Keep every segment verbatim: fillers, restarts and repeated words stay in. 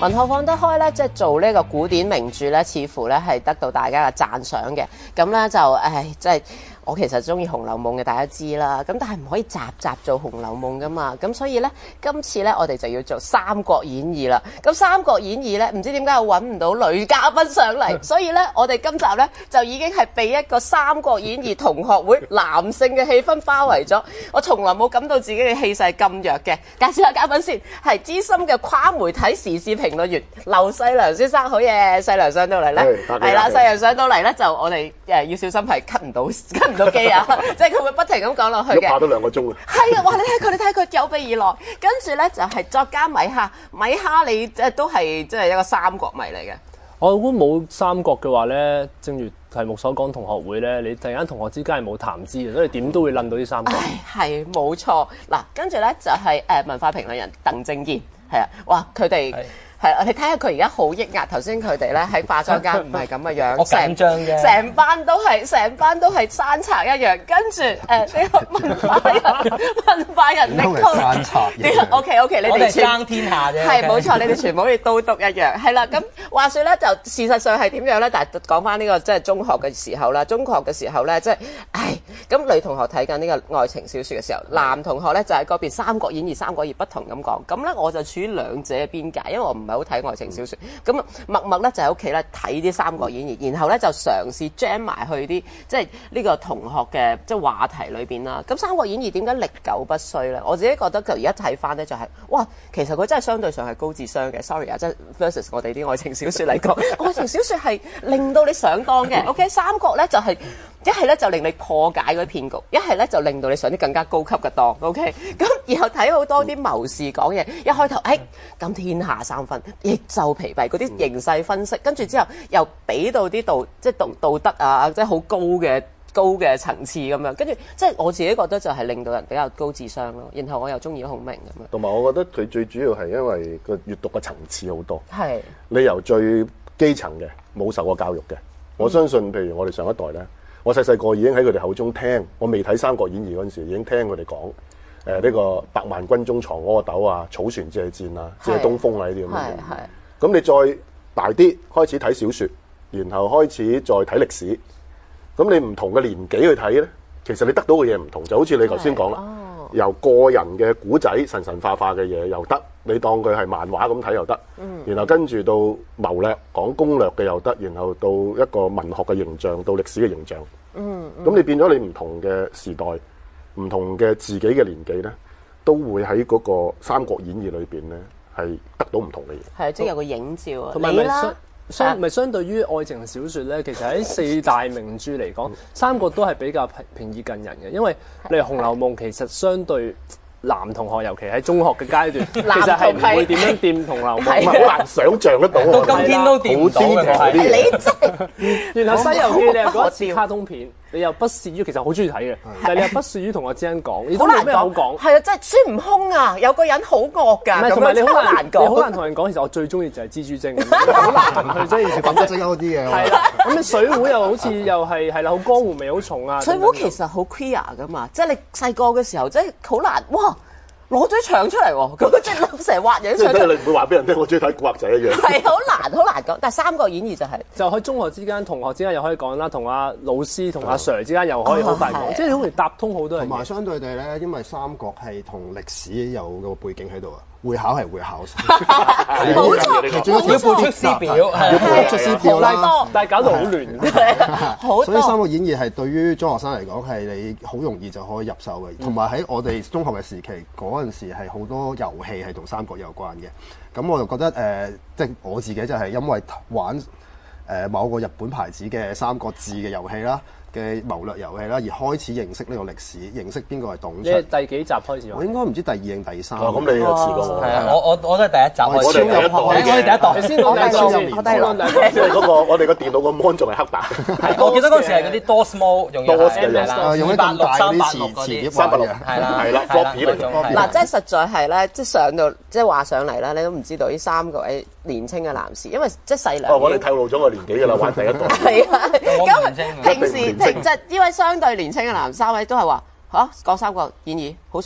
文學放得開咧，即係做呢個古典名著咧，似乎咧係得到大家嘅讚賞嘅。咁咧就誒，即係。我其實中意《紅樓夢》嘅，大家知啦。咁但係唔可以集集做《紅樓夢》噶嘛。咁所以咧，今次咧我哋就要做《三國演義》啦。咁《三國演義》咧，唔知點解我揾唔到女嘉賓上嚟，所以咧我哋今集咧就已經係被一個《三國演義》同學會男性嘅氣氛包圍咗。我從來冇感到自己嘅氣勢咁弱嘅。介紹下嘉賓先，係資深嘅跨媒體時事評論員劉細良先生，好嘢！細良上到嚟咧，係啦，細良上到嚟咧就我哋誒要小心係 cut 唔到 cut 唔到機啊！即係佢會不停咁講落去嘅， 拍咗兩個鐘啊！ 係啊！哇！你睇佢，你睇佢有備而來，跟住咧就係作家米哈，米哈你即係都係即係一個三國迷嚟嘅。 我如果冇三國嘅話咧，正如題目所講，同學會咧，你突然間同學之間係冇談資嘅，所以點都會諗到啲三國。 係冇錯嗱，跟住咧就係誒文化評論人鄧正賢，係啊！哇！佢哋。係，你睇下佢而家好抑壓。頭先佢哋咧喺化妝間唔係咁嘅樣， 我緊張嘅， 成班都係成班都係山賊一樣。跟住誒呢個文化人文化人的山賊。 O K O K， 你哋全爭天下啫。 係冇錯，你哋全部好似都督一樣。係啦，咁話說咧，就事實上係點樣咧？但係講翻呢個即係中學嘅時候啦，中學嘅時候咧，即係唉，咁女同學睇緊呢個愛情小説嘅時候，男同學咧就喺嗰邊《三國演義》《三國演義》不同咁講。咁咧我就處於兩者嘅邊界，因為我唔係好睇愛情小説，咁默默咧就喺屋企咧睇啲《三國演義》，然後咧就嘗試 jam 埋去啲即係呢個同學嘅即係話題裏邊啦。咁《三國演義》點解歷久不衰咧？我自己覺得就而家睇翻咧就係、是、哇，其實佢真係相對上係高智商嘅。Sorry 啊，即係 versus 我哋啲愛情小説嚟講，愛情小説係令到你上當嘅。OK，《三國》咧就係一係咧就令你破解嗰啲騙局，一係咧就令到你上啲更加高級嘅當。OK，咁然後睇好多啲謀士講嘢，一開頭誒咁天下三分，亦就疲憊嗰啲形勢分析，跟住之後又俾到啲道即係道道德啊，即係好高嘅高嘅層次咁樣，跟住即係我自己覺得就係令到人比較高智商咯。然後我又中意孔明咁樣。 同埋我覺得佢最主要係因為個閱讀嘅層次好多。 係。 你由最基層嘅冇受過教育嘅，我相信譬如我哋上一代咧，我細細個已經喺佢哋口中聽，我未睇《三國演義》嗰陣時已經聽佢哋講。誒、呃、呢、這個百萬軍中藏阿斗啊，草船借箭啊，借東風啊呢啲咁嘅嘢。咁你再大啲開始睇小説，然後開始再睇歷史。咁你唔同嘅年紀去睇咧，其實你得到嘅嘢唔同。就好似你頭先講啦，由個人嘅古仔神神化化嘅嘢又得，你當佢係漫畫咁睇又得。嗯、然後跟住到謀略講攻略嘅又得，然後到一個文學嘅形象，到歷史嘅形象。嗯，咁、嗯、你變咗你唔同嘅時代。唔同嘅自己嘅年紀咧，都會喺嗰個《三國演義》裏邊咧，係得到唔同嘅嘢。 係，即係有個影照啊。 同埋咪相相咪相對於愛情小説咧，其實喺四大名著嚟講，《三國》都係比較平平易近人嘅，因為例如《紅樓夢》其實相對。男同學尤其喺中學嘅階段，其實係唔會點樣掂《紅樓夢》， 好難想像得到。 到今天都掂唔到嘅。 你真然後《西遊記》你又覺得似卡通片，你又不屑於其實好中意睇嘅，但係你又不屑於同我之間講，亦都冇咩好講。 係啊，即係孫悟空啊，有個人好惡㗎， 同埋你好難講，你好難同人講。其實我最中意就係蜘蛛精，好難去即係講得精嗰啲嘢。 係啦，咁你水滸又好似又係係啦，好江湖味好重啊。 水滸其實好 queer 㗎嘛，即係你細個嘅時候，即係好難哇！攞咗牆出嚟喎，咁即係成日畫嘢出嚟。 即係你唔會話俾人聽，我中意睇古惑仔一樣。 係好難，好難講。但係《三國演義》就係、是、 就喺中學之間、同學之間又可以講啦，同阿老師、同阿 Sir 之間又可以好快講，哦、即係好容易搭通好多人。 同埋相對地咧，因為三國係同歷史有個背景喺度啊。會考係會考， 冇錯， 其中一條要背出師表， 要背出師表啦， 但係搞到好亂。 好所以《三國演義》係對於中學生嚟講係你好容易就可以入手嘅，同埋喺我哋中學嘅時期嗰陣時係好多遊戲係同三國有關嘅。咁我就覺得誒、呃，即係我自己就係因為玩誒、呃、某個日本牌子嘅《三國志》嘅遊戲啦。嘅謀略遊戲啦，而開始認識呢個歷史，認識邊個係董卓。 你係第幾集開始玩？ 我應該唔知第二定第三。 哦，咁你又遲過我。 係啊，我我我都係第一集。 我哋第一代。 我哋第一代。 你先講第一代。 我第一代。 即係嗰個我哋個電腦個 mon 仲係黑白。 我記得嗰時係嗰啲 DOS mode 用嘅。 DOS 嘅啦， 用一咁大嗰啲磁碟三百六。 係啦， 係啦 ，floppy 嚟嘅。 嗱，即係實在係咧，即係上到即係話上嚟啦，你都唔知道呢三個誒年青嘅男士，因為即係細兩。 哦，我哋透露咗個年紀㗎啦，玩第一代。 係啊，咁平時平即係呢位相對年青嘅男三位都係話嚇講《三國演義》好熟嘅，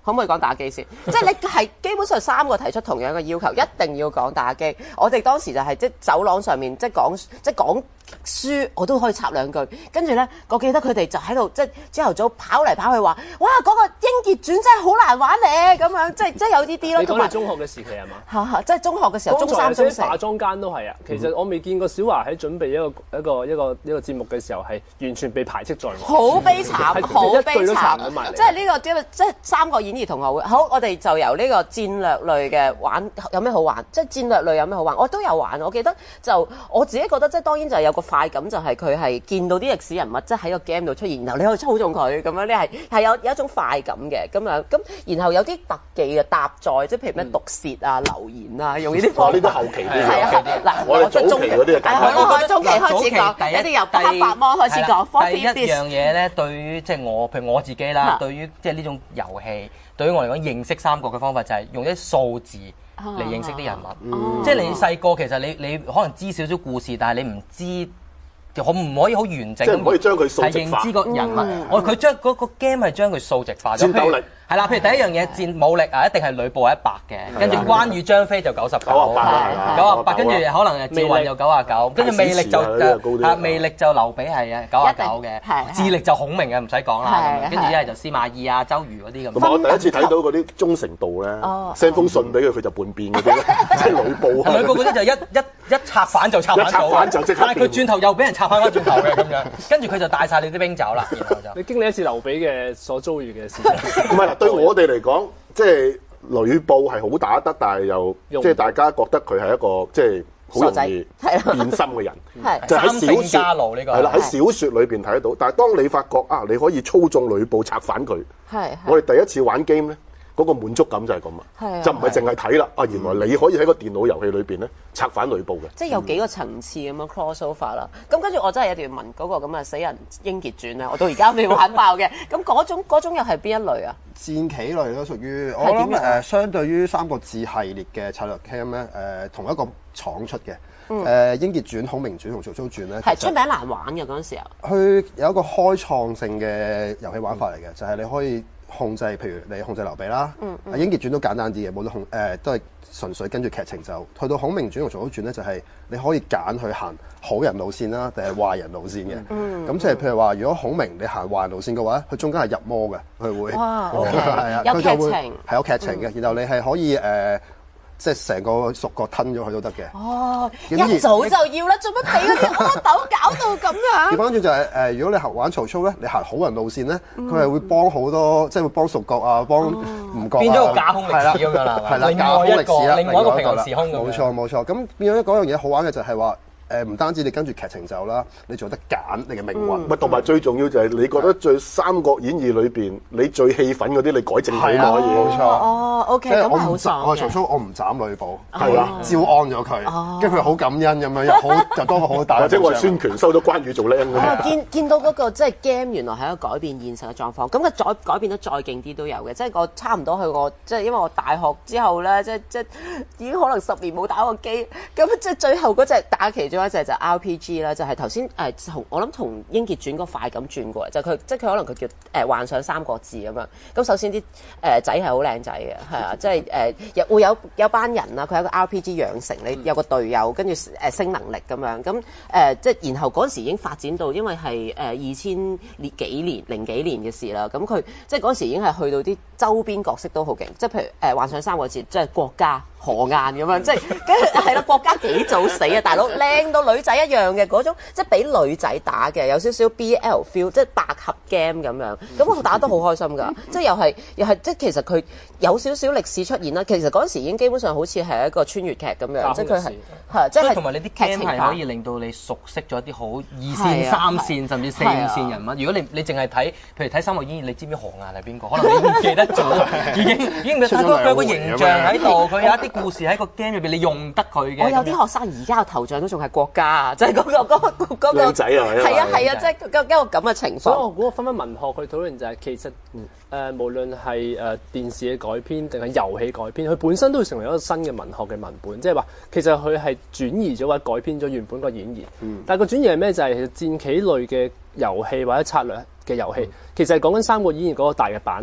可唔可以講打機先？即係你係基本上三個提出同樣嘅要求，一定要講打機。我哋當時就係即係走廊上面即係講即係講書，我都可以插兩句。跟住咧，我記得佢哋就喺度即係朝頭早跑嚟跑去話：哇！嗰、那個英傑傳真係好難玩咧，咁樣即係即係有呢啲咯。 你講你中學嘅時期係嘛？ 嚇嚇，即係中學嘅時候，中三、中四化妝間都係啊。其實我未見過小華喺準備一個一個一個一個節目嘅時候係完全被排斥在外。 好悲慘，好悲慘。即係呢、這個即係即係《三國演義》同學會。好，我哋就由呢個戰略類嘅玩有咩好玩？即係戰略類有咩好玩？我都有玩。我記得就我自己覺得，即係當然就係有個快感，就係佢係見到啲歷史人物即係喺個 game 度出現，然後你可以操縱佢咁樣，你係係有有一種快感嘅咁樣。咁然後有啲特技嘅搭載，即係譬如咩毒舌啊、留言啊，用呢啲方法。 呢啲後期啲係啊，嗱， 我哋早期嗰啲係好啦，我哋中期開始講，一啲由黑白魔開始講。 第一樣嘢咧，對於即係我，譬如我自己啦，對於即係呢種遊戲，對於我嚟講認識三國嘅方法就係用啲數字嚟認識啲人物。 嗯、 即係你細個其實你你可能知少少故事，但係你唔知。可唔可以好完整？ 即係唔可以將佢數值化。 係認知個人物，我佢將嗰個 game 係將佢數值化咗。 戰鬥力係啦，譬如第一樣嘢戰武力啊，一定係呂布係一百嘅，跟住關羽張飛就九十九，九啊八，跟住可能趙雲又九啊九，跟住魅力就啊魅力就劉備係啊九啊九嘅，智力就孔明嘅唔使講啦，跟住一係就司馬懿啊、周瑜嗰啲咁。 同埋我第一次睇到嗰啲忠誠度咧，send封信俾佢佢就叛變嗰啲咧，即係呂布。 呂布嗰啲就一一一插反就插反到，但係佢轉頭又俾人插翻翻轉頭嘅咁樣，跟住佢就帶晒你啲兵走啦，然後就你經歷一次劉備嘅所遭遇嘅事情。 唔係啦，對我哋嚟講，即係呂布係好打得，但係又即係大家覺得佢係一個即係好容易變心嘅人。就喺小説呢個係啦，喺小説裏邊睇得到。但係當你發覺啊，你可以操縱呂布策反佢，我哋第一次玩 game 咧。嗰個滿足感就係咁啊，就唔係淨係睇啦。啊，原來你可以喺個電腦遊戲裏邊咧策反呂布嘅， 即係有幾個層次咁樣 cross over 啦。咁跟住我真係一定要問嗰個咁嘅死人英傑傳咧，我到而家未玩爆嘅。咁嗰種嗰種又係邊一類啊？ 戰棋類咯，屬於我諗誒，相對於三國志系列嘅策略 game 咧，誒同一個廠出嘅。誒英傑傳、孔明傳同曹操傳咧， 係出名難玩嘅嗰陣時候。 佢有一個開創性嘅遊戲玩法嚟嘅，就係你可以。控制，譬如你控制劉備啦，嗯嗯、英傑傳都簡單啲嘅，冇得控誒、呃，都係純粹跟住劇情走。去到孔明傳同曹操傳咧，就係、是、你可以揀去行好人路線啦，定係壞人路線嘅。咁即係譬如話，如果孔明你行壞人路線嘅話，佢中間係入魔嘅，佢會係啊， 有劇情係有劇情嘅，嗯、然後你係可以誒。呃即係成個屬國吞咗佢都得嘅。 哦，一早就要啦，做乜俾嗰啲阿斗搞到咁樣？ 調翻轉就係誒，如果你行玩曹操咧，你行好人路線咧，佢係會幫好多，即係會幫蜀國啊，幫吳國啊， 變咗個架空歷史咁樣啦， 係啦，架空歷史啦， 另外一個平行時空咁樣。 冇錯冇錯，咁變咗嗰樣嘢好玩嘅就係話。誒唔單止你跟住劇情走啦，你做得揀你嘅命運。 咪同埋最重要就係你覺得最《三國演義》裏邊你最氣憤嗰啲，你改正佢可以。 冇錯。 哦，OK，咁係好爽嘅。 我曹操我唔斬呂布，係啦，招安咗佢，跟住佢好感恩咁樣，又好就多個好大。 或者我係孫權收咗關羽做僆咁樣。 見見到嗰個即係 game 原來係一個改變現實嘅狀況，咁佢再改變得再勁啲都有嘅，即係我差唔多去過，即係因為我大學之後咧，即係即係已經可能十年冇打過機，咁即係最後嗰隻打其中一隻就 R P G 啦，就係頭先誒同我諗同英傑傳個快感轉過嚟，就佢、是、即係佢可能佢叫誒、呃、幻想三國志咁樣。咁首先啲誒、呃、仔係好靚仔嘅，係啊，即係誒又會有有班人啦，佢有個 R P G 養成，你有個隊友，跟住誒升能力咁樣。咁誒、呃、即係然後嗰時已經發展到，因為係誒二千年幾年零幾年嘅事啦。咁佢即係嗰時已經係去到啲周邊角色都好勁，即係譬如誒、呃、幻想三國志，即係國家。何晏咁樣，即係跟住係啦，國家幾早死啊！大佬靚到女仔一樣嘅嗰種，即係俾女仔打嘅，有少少 B L feel，即係百合 game 咁樣。咁我打得好開心㗎，即係又係又係即係其實佢有少少歷史出現啦。其實嗰陣時已經基本上好似係一個穿越劇咁樣，即係佢係係即係同埋你啲 game 係可以令到你熟悉咗啲好二線、三線甚至四五線人物。如果你你淨係睇，譬如睇《三國演義》，你知唔知何晏係邊個？可能你唔記得咗，已經已經睇到佢有個形象喺度，佢有一啲故事喺個 game 入邊，你用得佢嘅。 我有啲學生而家個頭像都仲係國家啊，即係嗰個嗰個嗰個靚仔啊， 係啊係啊，即係一個咁嘅情況。 所以我估分分文學去討論就係其實誒，無論係誒電視嘅改編定係遊戲改編，佢本身都會成為一個新嘅文學嘅文本，即係話其實佢係轉移咗或者改編咗原本個演義。嗯、但係個轉移係咩？就係、是、其實戰棋類嘅遊戲或者策略嘅遊戲，嗯、其實係講緊《三國演義》嗰個大嘅版圖。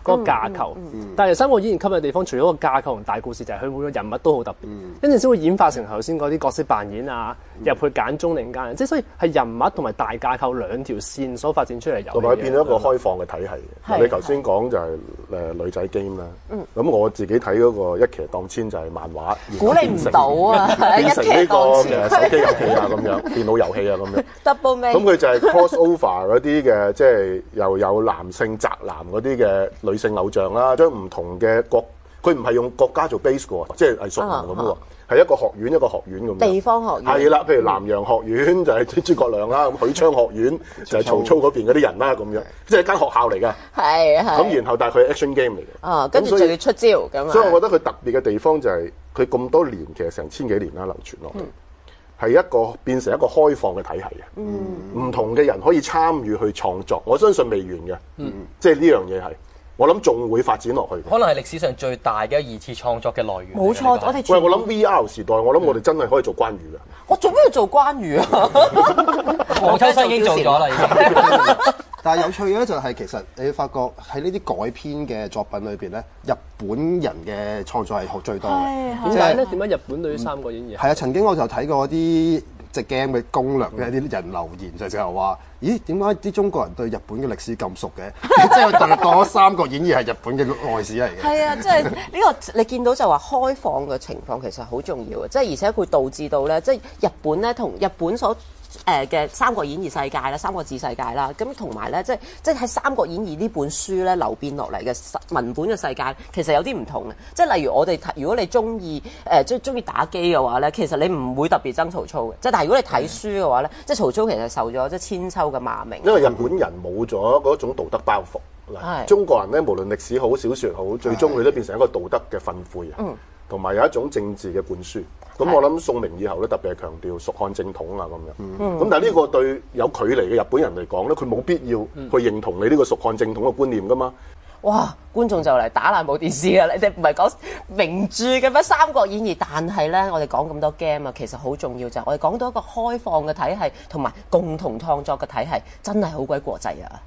嗰個架構。但係《三國演義》吸引嘅地方，除咗個架構同大故事，就係佢每個人物都好特別，跟住先會演化成頭先嗰啲角色扮演啊，入去揀中定奸，即係所以係人物同埋大架構兩條線所發展出嚟遊戲。 同埋變咗一個開放嘅體系嘅。你頭先講就係誒女仔 game 啦，咁我自己睇嗰個一騎當千就係漫畫， 估你唔到啊！ 變成呢個誒手機遊戲啊咁樣，電腦遊戲啊咁樣。 Double make。 咁佢就係 cross over 嗰啲嘅，即係又有男性宅男嗰啲嘅女性偶像啦，將唔同嘅國，佢唔係用國家做 base 嘅喎，即係藝術咁喎，係一個學院一個學院咁樣。 地方學院。 係啦，譬如南洋學院就係諸葛亮啦，咁許昌學院就係曹操嗰邊嗰啲人啦，咁樣，即係間學校嚟嘅。係係。咁然後但係佢係 action game 嚟嘅。 啊，跟住就要出招咁啊。 所以我覺得佢特別嘅地方就係佢咁多年，其實成千幾年啦流傳落去。係一個變成一個開放嘅體系嘅，唔、嗯、同嘅人可以參與去創作，我相信未完嘅，嗯、即係呢樣嘢係，我諗仲會發展落去。 可能係歷史上最大嘅二次創作嘅來源。 冇錯，我哋喂，我諗 V R 時代，我諗我哋真係可以做關羽嘅。 我做咩要做關羽啊？ 黃秋生已經做咗啦，已經。 但係有趣嘅咧就係其實你會發覺喺呢啲改編嘅作品裏邊咧，日本人嘅創作係最多嘅。 點解咧？點解日本對於《三國演義》？ 係啊，曾經我就睇過啲隻 game 嘅攻略嘅一啲人留言，就就話：咦，點解啲中國人對日本嘅歷史咁熟嘅？即係當《三國演義》係日本嘅歷史嚟嘅。 係啊，即係呢個你見到就話開放嘅情況其實好重要嘅，即係而且佢導致到咧，即係日本咧同日本所誒嘅《三國演義》世界啦，《三國志》世界啦，咁同埋咧，即係即係喺《三國演義》呢本書咧流變落嚟嘅文本嘅世界，其實有啲唔同嘅。即係例如我哋睇，如果你中意誒即係中意打機嘅話咧，其實你唔會特別憎曹操嘅。即係但係如果你睇書嘅話咧，即係曹操其實受咗即係千秋嘅罵名。 因為日本人冇咗嗰種道德包袱。嗱，中國人咧無論歷史好、小説好，最終佢都變成一個道德嘅訓誨啊，同埋有一種政治嘅灌輸。咁我諗宋明以後咧，特別係強調蜀漢正統啊咁樣。咁、嗯、但係呢個對有距離嘅日本人嚟講咧，佢冇必要去認同你呢個蜀漢正統嘅觀念噶嘛。 哇！觀眾就嚟打爛部電視啊！你哋唔係講名著嘅咩《三國演義》？但係咧，我哋講咁多 game 啊，其實好重要就係我哋講到一個開放嘅體系，同埋共同創作嘅體系，真係好鬼國際啊！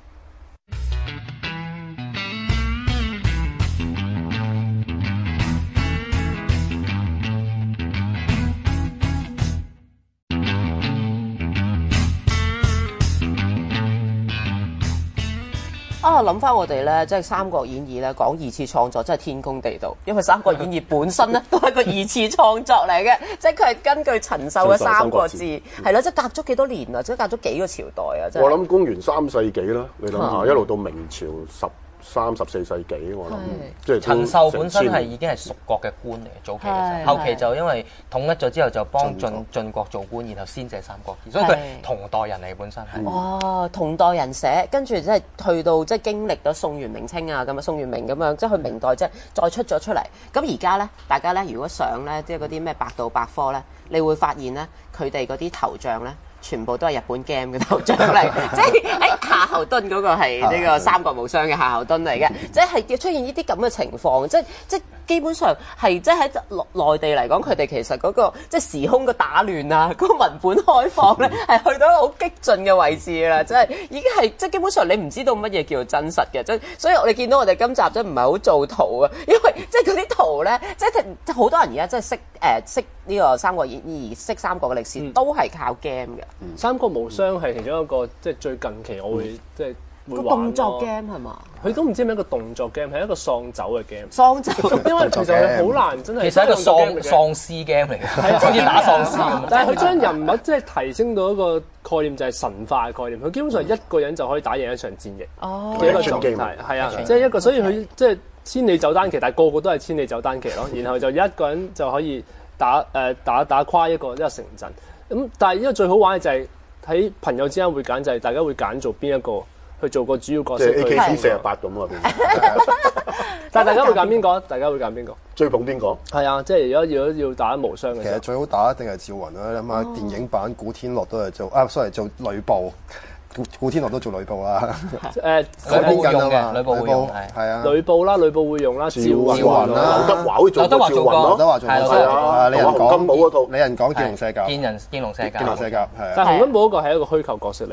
啊！諗翻我哋咧，即係《三國演義》咧，講二次創作真係天公地道，因為《三國演義》本身咧都係個二次創作嚟嘅，即係佢係根據陳壽嘅《三國志》，係啦，即係隔咗幾多年啊，即係隔咗幾個朝代啊！ 我諗公元三世紀啦，你諗下，一路到明朝十三十四世紀，我諗即係陳壽本身係已經係蜀國嘅官嚟嘅，早期嘅時候，後期就因為統一咗之後就幫晉晉國做官，然後先寫《三國志》，所以佢同代人嚟本身係。 哦，同代人寫，跟住即係去到即係經歷咗宋元明清啊咁啊，宋元明咁樣，即係去明代即係再出咗出嚟。咁而家咧，大家咧如果上咧即係嗰啲咩百度百科咧，你會發現咧佢哋嗰啲頭像咧，全部都係日本 game 嘅頭像嚟，即係喺夏侯惇嗰個係呢個三國無雙嘅夏侯惇嚟嘅，即係要出現呢啲咁嘅情況，即係即係基本上係即係喺內地嚟講，佢哋其實嗰個即係時空嘅打亂啊，嗰個文本開放咧係去到一個好激進嘅位置啦，即係已經係即係基本上你唔知道乜嘢叫做真實嘅，即係所以我哋見到我哋今集真唔係好做圖啊，因為即係嗰啲圖咧，即係好多人而家真係識誒識呢個三國演義，識三國嘅歷史都係靠 game 嘅。 嗯、三國無雙係其中一個，即係最近期我會、嗯、即係會玩動作 game 係嘛？ 佢都唔知係咪一個動作 game，係一個喪走嘅 game。 喪走， 因為其實係好難，真係。 其實係一個喪喪屍 game 嚟嘅，好似打喪屍咁。 但係佢將人物即係提升到一個概念，就係神化嘅概念。佢基本上一個人就可以打贏一場戰役哦嘅一個狀態。係啊，即係一個，所以佢即係千里走單騎，但係個個都係千里走單騎咯。然後就一個人就可以打誒、呃、打打垮一個一個城鎮。咁但係因為最好玩嘅就係喺朋友之間會揀，就係大家會揀做邊一個去做個主要角色。 即係 A K B 四十八咁啊！ 但係大家會揀邊個？大家會揀邊個？ 追捧邊個？ 係啊，即係如果如果要打無雙嘅時候， 其實最好打一定係趙雲啦。你諗下電影版古天樂都係做啊，sorry 做呂布。古天樂都做呂布啦， 誒改編緊啊嘛，呂布會用係啊， 呂布啦，呂布會用啦，趙雲啦，劉德華會做劉德華做過， 劉德華做過係啊， 你人講金寶嗰套， 你人講劍龍卸甲， 劍人劍龍卸甲， 劍龍卸甲係。 但係洪金寶嗰個係一個虛構角色嚟嘅，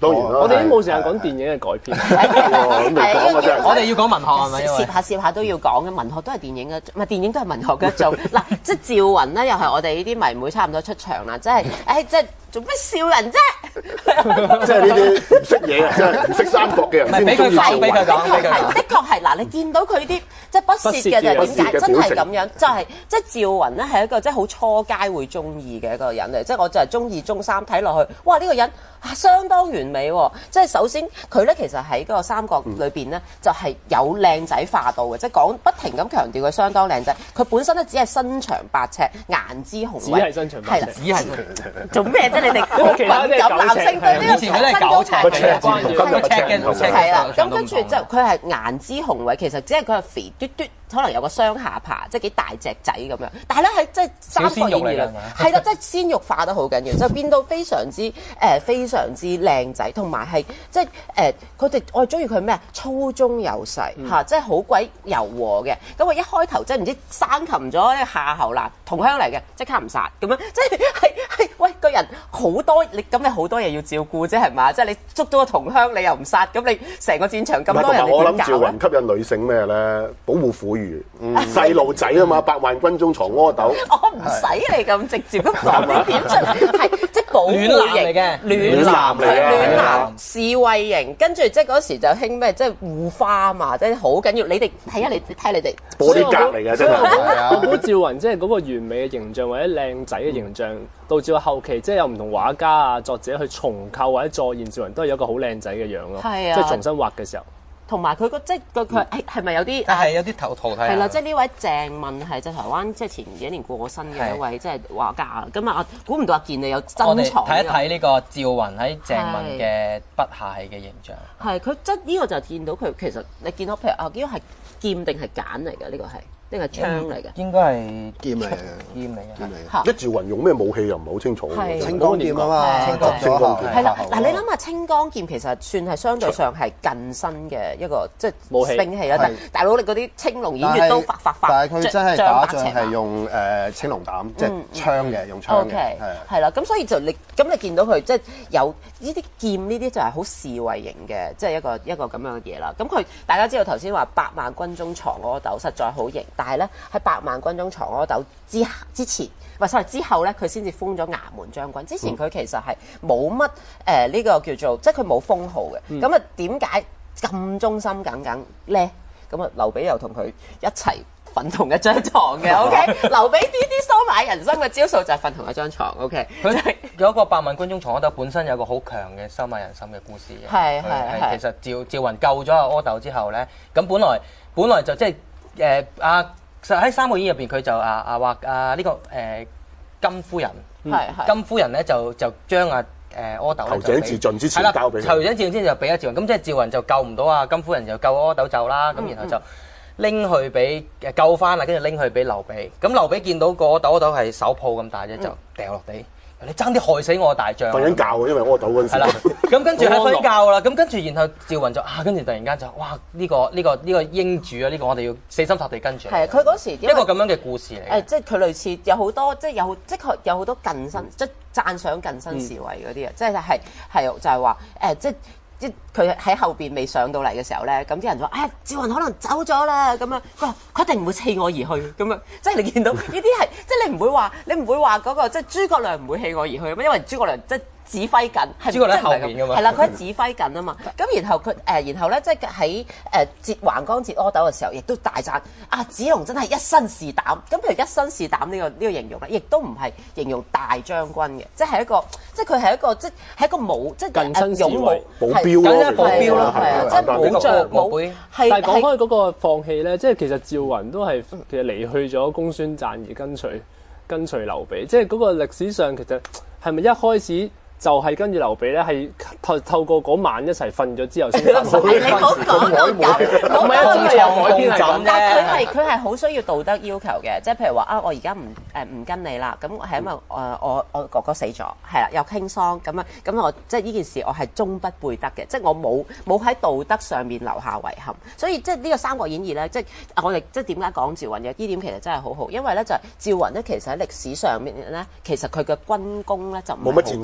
當然啦， 我哋已經冇時間講電影嘅改編。 咁未講啊真係。 我哋要講文學係咪？因為攝下攝下都要講嘅，文學都係電影嘅，唔係電影都係文學嘅一種。嗱，即係趙雲咧，又係我哋呢啲迷妹差唔多出場啦，即係誒，即係做咩笑人啫？ 即係呢啲唔識嘢啊，即係唔識三國嘅人先中意趙雲。 俾佢講，俾佢講。 的確係嗱，你見到佢啲即係不屑嘅就點解？真係咁樣，就係即係趙雲咧係一個即係好初階會中意嘅一個人嚟，即係我就係中意中三睇落去，哇！呢個人啊相當完美喎，即係首先佢咧其實喺嗰個三國裏邊咧就係有靚仔化到嘅，即係講不停咁強調佢相當靚仔。佢本身咧只係身長八尺，顏之雄偉， 只係身長八尺， 只係做咩啫？你哋敏感男性對呢個以前嗰啲係九尺嘅，個尺嘅係啦。咁跟住之後佢係顏之雄偉，其實只係佢係肥嘟嘟。可能有個雙下巴，即係幾大隻仔咁樣。但係咧喺即係《三國演義》啦，係啦，即係鮮肉化得好緊要，就變到非常之誒、呃、非常之靚仔，同埋係即係誒佢哋我係中意佢咩啊？粗中有細嚇、嗯，即係好鬼柔和嘅。咁我一開頭即係唔知生擒咗呢夏侯蘭同鄉嚟嘅，即刻唔殺咁樣，即係係係喂個人好多你咁你好多嘢要照顧啫係嘛？即係你捉到個同鄉你又唔殺，咁你成個戰場咁多人你點搞咧？ 我諗趙雲吸引女性咩咧？保護婦孺。細路仔啊嘛，百萬軍中藏阿斗。 我唔使你咁直接咁講呢點出嚟，係即係保護型嚟嘅， 暖男嚟嘅，暖男侍衛型，跟住即係嗰時就興咩，即係護花啊嘛，即係好緊要。你哋睇下你睇你哋播啲格嚟嘅真係。 我估趙雲即係嗰個完美嘅形象或者靚仔嘅形象，導致到後期即係有唔同畫家啊作者去重構或者再現趙雲，都係有一個好靚仔嘅樣咯。 係啊， 即係重新畫嘅時候。 同埋佢個即係佢佢係係咪有啲？ 係有啲頭圖睇。 係啦，即係呢位鄭問係即係台灣即係前幾年過身嘅一位即係畫家。咁啊，估唔到阿健你有珍藏。 我哋睇一睇呢個趙雲喺鄭問嘅筆下係嘅形象。 係佢即係呢個就見到佢其實你見到譬如啊，呢個係劍定係簡嚟嘅呢個係。呢個係槍嚟嘅， 應該係劍嚟嘅， 劍嚟嘅。 劍嚟嘅。 一趙雲用咩武器又唔係好清楚。 青光劍啊嘛， 青光劍。 係啦，嗱你諗下青光劍其實算係相對上係近身嘅一個即係武器兵器啦。但大佬你嗰啲青龍偃月刀發發發， 但係佢真係打仗係用誒青龍膽，即係槍嘅，用槍嘅。 係係啦，咁所以就你咁你見到佢即係有呢啲劍呢啲就係好侍衛型嘅，即係一個一個咁樣嘅嘢啦。咁佢大家知道頭先話百萬軍中藏阿斗，實在好型。但係咧喺百萬軍中藏阿斗之之前，唔係 sorry 之後咧，佢先至封咗衙門將軍。之前佢其實係冇乜誒呢個叫做，即係佢冇封號嘅。咁啊點解咁忠心耿耿咧？咁啊劉備又同佢一齊瞓同一張床嘅。OK， 劉備呢啲收買人心嘅招數就係瞓同一張床。OK， 佢有一個百萬軍中藏阿斗本身有個好強嘅收買人心嘅故事嘅。 係係係。 其實趙趙雲救咗阿阿斗之後咧，咁本來本來就即係誒阿。其實喺《三國演義》入邊，佢就啊啊話啊呢個誒金夫人，金夫人咧就就將啊誒阿斗投井自盡之前交俾佢， 投井自盡之前就俾咗趙雲，咁即係趙雲就救唔到啊金夫人，就救阿斗走啦，咁然後就拎去俾誒救翻啦，跟住拎去俾劉備，咁劉備見到個阿斗阿斗係手抱咁大啫，就掉落地。你爭啲害死我大將！ 瞓緊覺喎，因為阿斗嗰陣時。係啦， 咁跟住係瞓覺啦，咁跟住然後趙雲就啊，跟住突然間就哇呢個呢個呢個英主啊，呢個我哋要死心塌地跟住。 係啊，佢嗰時一個咁樣嘅故事嚟。 誒，即係佢類似有好多，即係有即係有好多近身，即係讚賞近身侍衛嗰啲啊，即係係係就係話誒，即係。即佢喺後邊未上到嚟嘅時候咧，咁啲人就話：哎，趙雲可能走咗啦，咁樣佢話佢一定唔會棄我而去，咁樣即係你見到呢啲係，即係你唔會話，你唔會話嗰個即係諸葛亮唔會棄我而去，因為諸葛亮即係指揮緊，係諸葛亮後邊㗎嘛， 係啦，佢喺指揮緊啊嘛。咁然後佢誒，然後咧即係喺誒截橫江截阿斗嘅時候，亦都大讚啊子龍真係一身是膽。咁譬如一身是膽呢個呢個形容咧，亦都唔係形容大將軍嘅，即係一個即係佢係一個即係一個武即係誒勇武保鏢咯， 保鏢咯， 係啊，即係保障冇。 但係講開嗰個放棄咧，即係其實趙雲都係其實離去咗公孫瓚而跟隨跟隨劉備，即係嗰個歷史上其實係咪一開始就係跟住劉備咧？係透透過嗰晚一齊瞓咗之後先。 你唔好講到咁， 唔係啊，真係有改編係。 但係佢係佢係好需要道德要求嘅，即係譬如話啊，我而家唔誒唔跟你啦，咁係因為誒我我哥哥死咗，係啦，又傾喪咁啊，咁我即係呢件事我係終不背得嘅，即係我冇冇喺道德上面留下遺憾，所以即係呢個《三國演義》咧，即係我哋即係點解講趙雲嘅呢點其實真係好好，因為咧就係趙雲咧其實喺歷史上面咧，其實佢嘅軍功咧就冇乜戰功嘅呢個。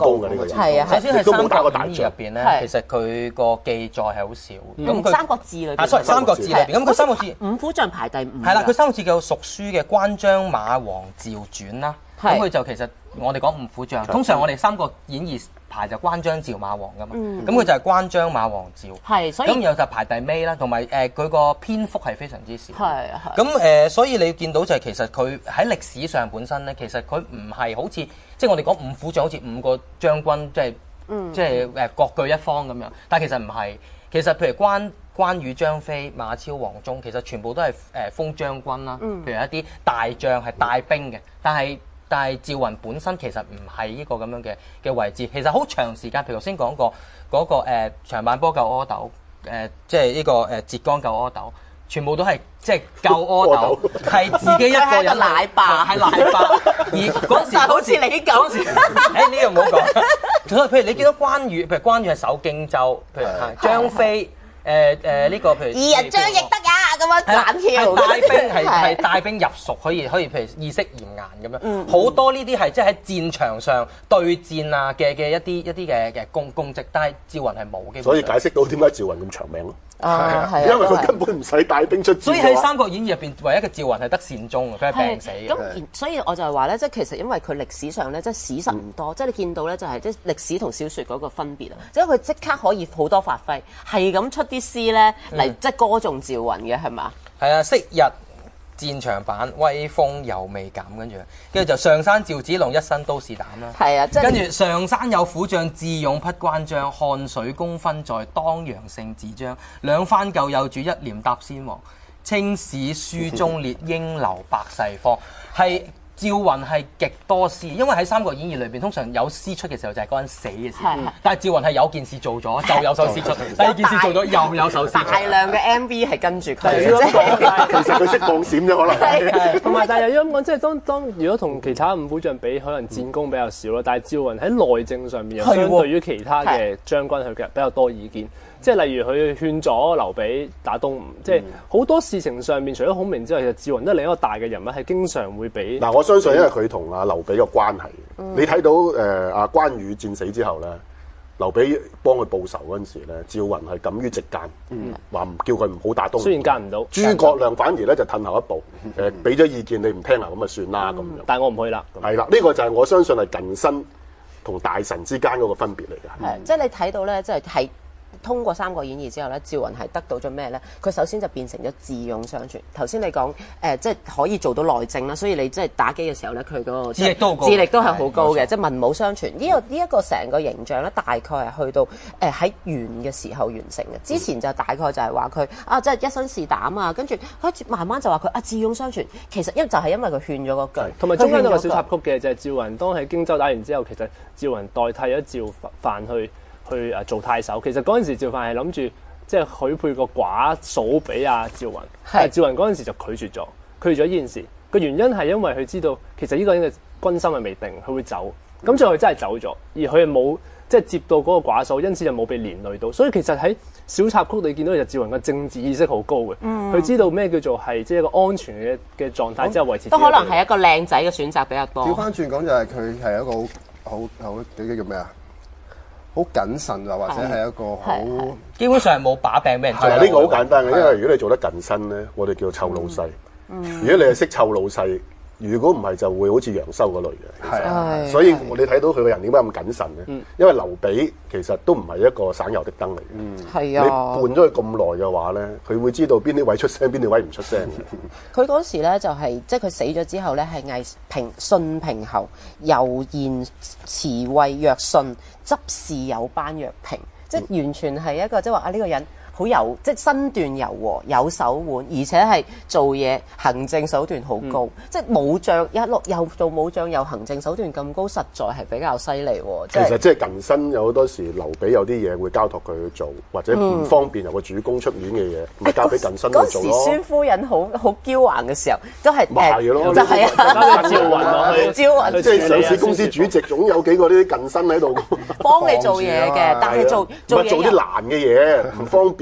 人。 係啊首先喺《 都冇三國打過大演義》入邊係咧，其實佢個記載係好少。咁 《三國志》裏邊啊，sorry，《三國志》裏邊，咁佢《三國志》 五虎將排第五。 係啦，佢《三國志》叫蜀書嘅關張馬王趙傳啦。咁佢就其實我哋講五虎將，通常我哋《三國演義》排就關張趙馬王噶嘛。咁佢就係關張馬王趙。 係，所以咁然後就排第尾啦，同埋誒佢個篇幅係非常之少。 係係。 咁誒，所以你見到就係其實佢喺歷史上本身咧，其實佢唔係好似即係我哋講五虎將，好似五個將軍，即係即係誒各據一方咁樣。但係其實唔係，其實譬如關關羽、張飛、馬超、黃忠，其實全部都係誒封將軍啦。譬如一啲大將係帶兵嘅，但係但係趙雲本身其實唔係呢個咁樣嘅嘅位置。其實好長時間，譬如頭先講過嗰個誒長坂坡救阿斗，誒即係呢個誒浙江救阿斗。全部都係即係救阿斗，係自己一個人奶爸， 係奶爸。而嗰陣時好似你咁， 誒呢個唔好講。譬如你見到關羽，譬如關羽係守荊州，譬如張飛，誒誒呢個譬如二人張翼德呀咁樣斬跳， 帶兵係係帶兵入蜀，可以可以譬如意識嚴顏咁樣，好多呢啲係即係喺戰場上對戰啊嘅嘅一啲一啲嘅嘅功功績，但係趙雲係冇嘅。 所以解釋到點解趙雲咁長命咯。 啊，係因為佢根本唔使帶兵出戰。 所以喺《三國演義》入邊，唯一嘅趙雲係得善終啊，佢係病死嘅。 咁所以我就係話咧，即係其實因為佢歷史上咧，即係史實唔多，即係你見到咧就係即係歷史同小説嗰個分別啊，即係佢即刻可以好多發揮，係咁出啲詩咧嚟即係歌頌趙雲嘅係嘛？ 係啊，昔日戰場版威風猶未減，跟住跟住就上山趙子龍一身都是膽啦。 係啊，即係跟住上山有虎將智勇匹關張，漢水公分在當陽勝自彰。兩番救幼主一念答先王，青史書中列應留百世方。係趙雲係極多詩，因為喺《三國演義》裏邊，通常有詩出嘅時候就係嗰人死嘅時候。但係趙雲係有件事做咗就有首詩出，第二件事做咗又有首詩出。 大量嘅 M V 係跟住佢， 其實佢識放閃啫，可能。 同埋但係又咁講，即係當當如果同其他五虎將比，可能戰功比較少咯。但係趙雲喺內政上面又相對於其他嘅將軍，佢其實比較多意見。即係例如佢勸咗劉備打東吳，即係好多事情上面，除咗孔明之外，其實趙雲都係另一個大嘅人物，係經常會俾嗱，我相信因為佢同阿劉備嘅關係，嗯、你睇到誒阿、呃、關羽戰死之後咧，劉備幫佢報仇嗰陣時咧，趙雲係敢於直諫，話唔、嗯、叫佢唔好打東吳。 雖然諫唔到， 諸葛亮反而咧就褪後一步，誒俾咗意見你唔聽啦，咁啊算啦咁、嗯、樣。 但係我唔去啦。 係啦，呢、這個就係我相信係近身同大臣之間嗰個分別嚟嘅。 係、嗯，即係你睇到咧，即係係。通過《三國演義》之後咧，趙雲係得到咗咩咧？佢首先就變成咗智勇雙全。頭先你講誒、呃，即係可以做到內政啦，所以你即係打機嘅時候咧，佢嗰個智力都智力都係好高嘅，即係文武雙全。呢、這個呢一、這個成個形象咧，大概係去到誒喺元嘅時候完成嘅。之前就大概就係話佢啊，即係一身是膽啊，跟住開始慢慢就話佢啊智勇雙全。其實因為就係因為佢勸咗嗰句， 同埋中間有個小插曲嘅就係趙雲當喺荊州打完之後，其實趙雲代替咗趙範去。去誒做太守，其實嗰陣時趙範係諗住即係許配個寡嫂俾阿趙雲，但係趙雲嗰陣時就拒絕咗，拒絕咗呢件事。個原因係因為佢知道其實呢個人嘅軍心係未定，佢會走。咁最後佢真係走咗，而佢係冇即係接到嗰個寡嫂，因此就冇被連累到。所以其實喺小插曲你見到其實趙雲嘅政治意識好高嘅，佢、嗯、知道咩叫做係即係一個安全嘅嘅狀態之後維持。 都可能係一個靚仔嘅選擇比較多。 調翻轉講就係佢係一個好好好叫叫咩啊？好謹慎啊，或者係一個好， 基本上係冇把柄俾人做。 係啊，呢個好簡單嘅，因為如果你做得近身咧，我哋叫臭老細。如果你係識臭老細，如果唔係就會好似楊修嗰類嘅。係啊，所以你睇到佢個人點解咁謹慎咧？因為劉備其實都唔係一個省油的燈嚟嘅。係啊，你伴咗佢咁耐嘅話咧，佢會知道邊啲位出聲，邊啲位唔出聲嘅。 佢嗰時咧就係即係佢死咗之後咧，係魏平信平侯，柔言慈惠若信，執事有班若平，即係完全係一個即係話啊呢個人。好柔，即係身段柔和，有手腕，而且係做嘢行政手段好高，嗯、即係武將一路又做武將又行政手段咁高，實在係比較犀利喎。 其實即係近身有好多時，劉備有啲嘢會交託佢去做，或者唔方便由個主公出面嘅嘢，咪、嗯、交俾近身去做咯。嗰時孫夫人好好驕橫嘅時候，都係誒，就係啊，趙雲落去，趙雲即係上市公司主席，總有幾個呢啲近身喺度幫你做嘢嘅，但係做做嘢做啲難嘅嘢唔方便。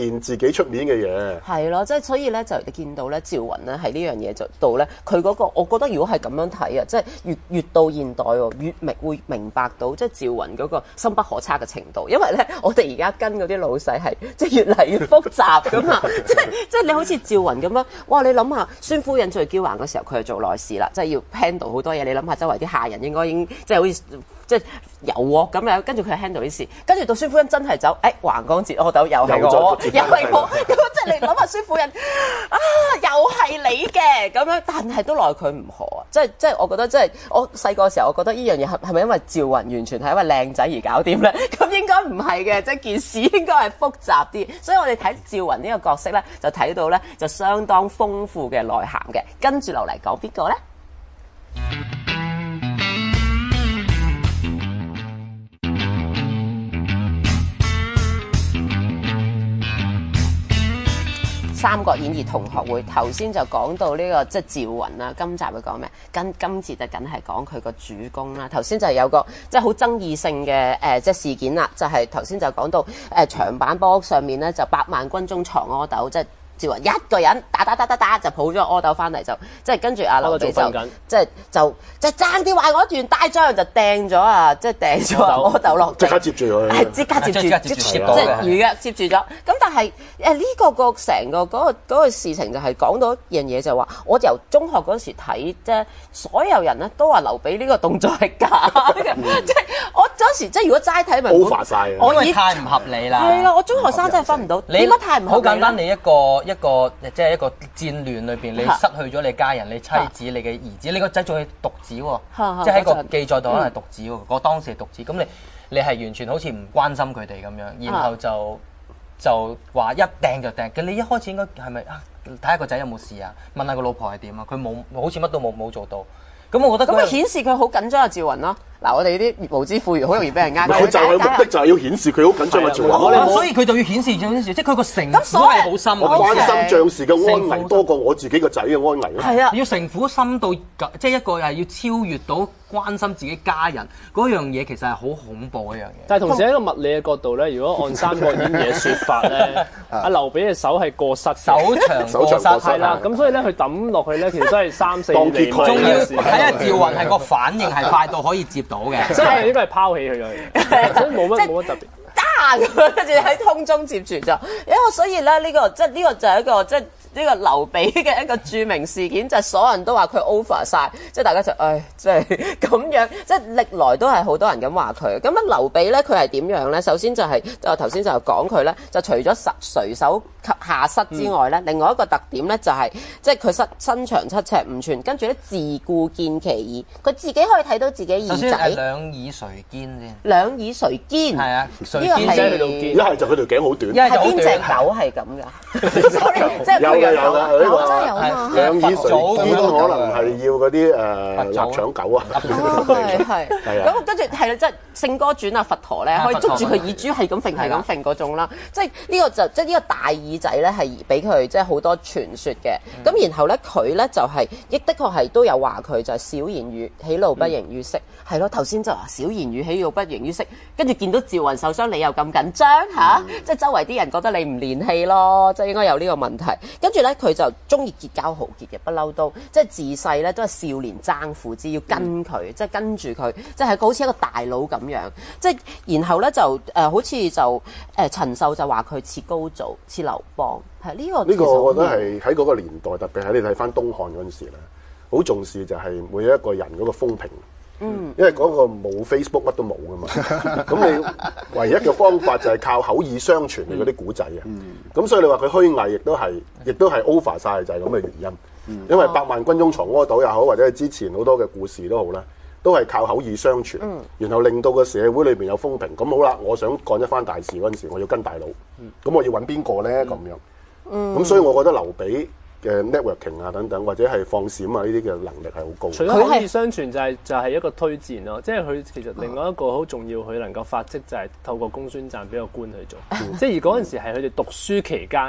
件自己出面嘅嘢。 係咯，即係所以咧就你見到咧趙雲咧喺呢樣嘢就度咧，佢嗰、個我覺得如果係咁樣睇啊，即係越越到現代喎，越明會明白到即係趙雲嗰個深不可測嘅程度。因為咧我哋而家跟嗰啲老細係即係越嚟越複雜噶嘛，即係即係你好似趙雲咁樣，哇！你諗下孫夫人最驕橫嘅時候，佢係做內侍啦，即係要 handle 好多嘢。你諗下周圍啲下人應該已經即係好似即係油鑊咁樣，跟住佢 handle 啲事，跟住到孫夫人真係走，誒橫江截阿斗又係我，又係我，咁即係你諗下孫夫人啊，又係你嘅咁樣，但係都奈佢唔何啊！即係即係我覺得即係我細個時候，我覺得呢樣嘢係係咪因為趙雲完全係因為靚仔而搞掂咧？咁應該唔係嘅，即係件事應該係複雜啲，所以我哋睇趙雲呢個角色咧，就睇到咧就相當豐富嘅內涵嘅。跟住落嚟講邊個咧？《三國演義》同學會頭先就講到呢、這個即係趙雲啦，今集會講咩？跟今次就梗係講佢個主公啦。頭先就有個即係好爭議性嘅誒、呃、即係事件啦，就係頭先就講到誒、呃、長板坡上面咧就百萬軍中藏阿斗，即係趙雲一個人打打打打打就抱咗阿斗翻嚟，就即係跟住阿劉備就即係就即係爭啲壞我段大將就掟咗啊！即係掟咗阿斗落， 即刻接住佢， 係即刻接住， 即即係如約接住咗。咁但係誒呢個個成個嗰個嗰個事情就係講到一樣嘢，就係話我由中學嗰時睇啫，所有人咧都話劉備呢個動作係假嘅，即係我嗰時即係如果齋睇文本， 我以為太唔合理啦。 係啦，我中學生真係分唔到，點解太唔合理？ 好簡單，你一個一個即係一個戰亂裏邊，你失去咗你家人、你妻子、你嘅兒子，你個仔仲係獨子喎，即係喺個記載度可能係獨子喎，我當時係獨子，咁你你係完全好似唔關心佢哋咁樣，然後就就話一掟就掟，咁你一開始應該係咪啊？睇下個仔有冇事啊？問下個老婆係點啊？佢冇，好似乜都冇冇做到。咁我覺得咁咪顯示佢好緊張阿趙雲咯。嗱，我哋啲無知婦孺好容易俾人呃。 佢就係目的就係要顯示佢好緊張阿趙雲。 所以佢就要顯示咗件事，即係佢個城府係好深。 我關心將士嘅安危多過我自己個仔嘅安危咯。 係啊， 要城府深到即係一個係要超越到關心自己家人嗰樣嘢，其實係好恐怖一樣嘢。 但係同時喺一個物理嘅角度咧，如果按《三國演義》嘅説法咧，阿劉備嘅手係過失， 手長過失係啦。咁所以咧，佢抌落去咧，其實都係三四厘米。 仲要睇下趙雲係個反應係快到可以接到嘅， 所以應該係拋起佢嘅，所以冇乜冇乜特別。 打咁跟住喺空中接住咗，因為所以咧呢、這個即係呢個就係一個即係。呢個劉備嘅一個著名事件就係、是、所有人都話佢 over 晒，即係大家就唉，即係咁樣，即係歷來都係好多人咁話佢。咁啊劉備咧，佢係點樣咧？首先就係、是、我頭先就講佢咧，就除咗實垂手及下膝之外咧，嗯、另外一個特點咧就係、是、即係佢身身長七尺五寸，跟住咧自顧見其耳，佢自己可以睇到自己耳仔。首先係兩耳垂肩先。兩耳垂肩。係啊， 垂肩即係去到肩。 一係就佢條頸好短。 一係邊隻狗係咁㗎？即係有嘅有嘅，呢個真係有啊！ 兩耳垂肩可能係要嗰啲誒臘腸狗啊。 係係。係啊。咁跟住係啦，即係《聖歌傳》啊，佛陀咧可以捉住佢耳珠係咁揈係咁揈嗰種啦。即係呢個就即係呢個大耳仔咧係俾佢即係好多傳說嘅。咁然後咧佢咧就係亦的確係都有話佢就係小言語，喜怒不形於色。係咯，頭先就話小言語，喜怒不形於色。跟住見到趙雲受傷，你又咁緊張嚇？即係周圍啲人覺得你唔連氣咯，即係應該有呢個問題。跟住咧，佢就中意結交豪傑嘅，不嬲都即係自細咧都係少年爭父之，要跟佢，嗯、即係跟住佢，即係好似一個大佬咁樣。即係然後咧就誒、呃，好似就誒、呃、陳壽就話佢似高祖，似劉邦，係呢、這個。呢個我覺得係喺嗰個年代，特別係你睇翻東漢嗰陣時咧，好重視就係每一個人嗰個風評。嗯，因為嗰個冇 Facebook 乜都冇噶嘛，咁你唯一嘅方法就係靠口耳相傳嘅嗰啲古仔啊。咁、嗯、所以你話佢虛偽，亦都係，亦都係 over 晒，就係咁嘅原因。嗯、因為百萬軍中藏阿斗也好，或者係之前好多嘅故事都好啦，都係靠口耳相傳，嗯、然後令到個社會裏邊有風評。咁好啦，我想幹一番大事嗰陣時，我要跟大佬，咁、嗯、我要揾邊個咧？咁樣，咁、嗯、所以我覺得劉備嘅 networking 啊等等，或者係放閃啊呢啲嘅能力係好高。 除咗口耳相傳就係、是、就係、是、一個推薦咯，即係佢其實另外一個好重要，佢能夠發跡就係透過公孫瓚俾個官去做。嗯、即係而嗰陣時係佢哋讀書期間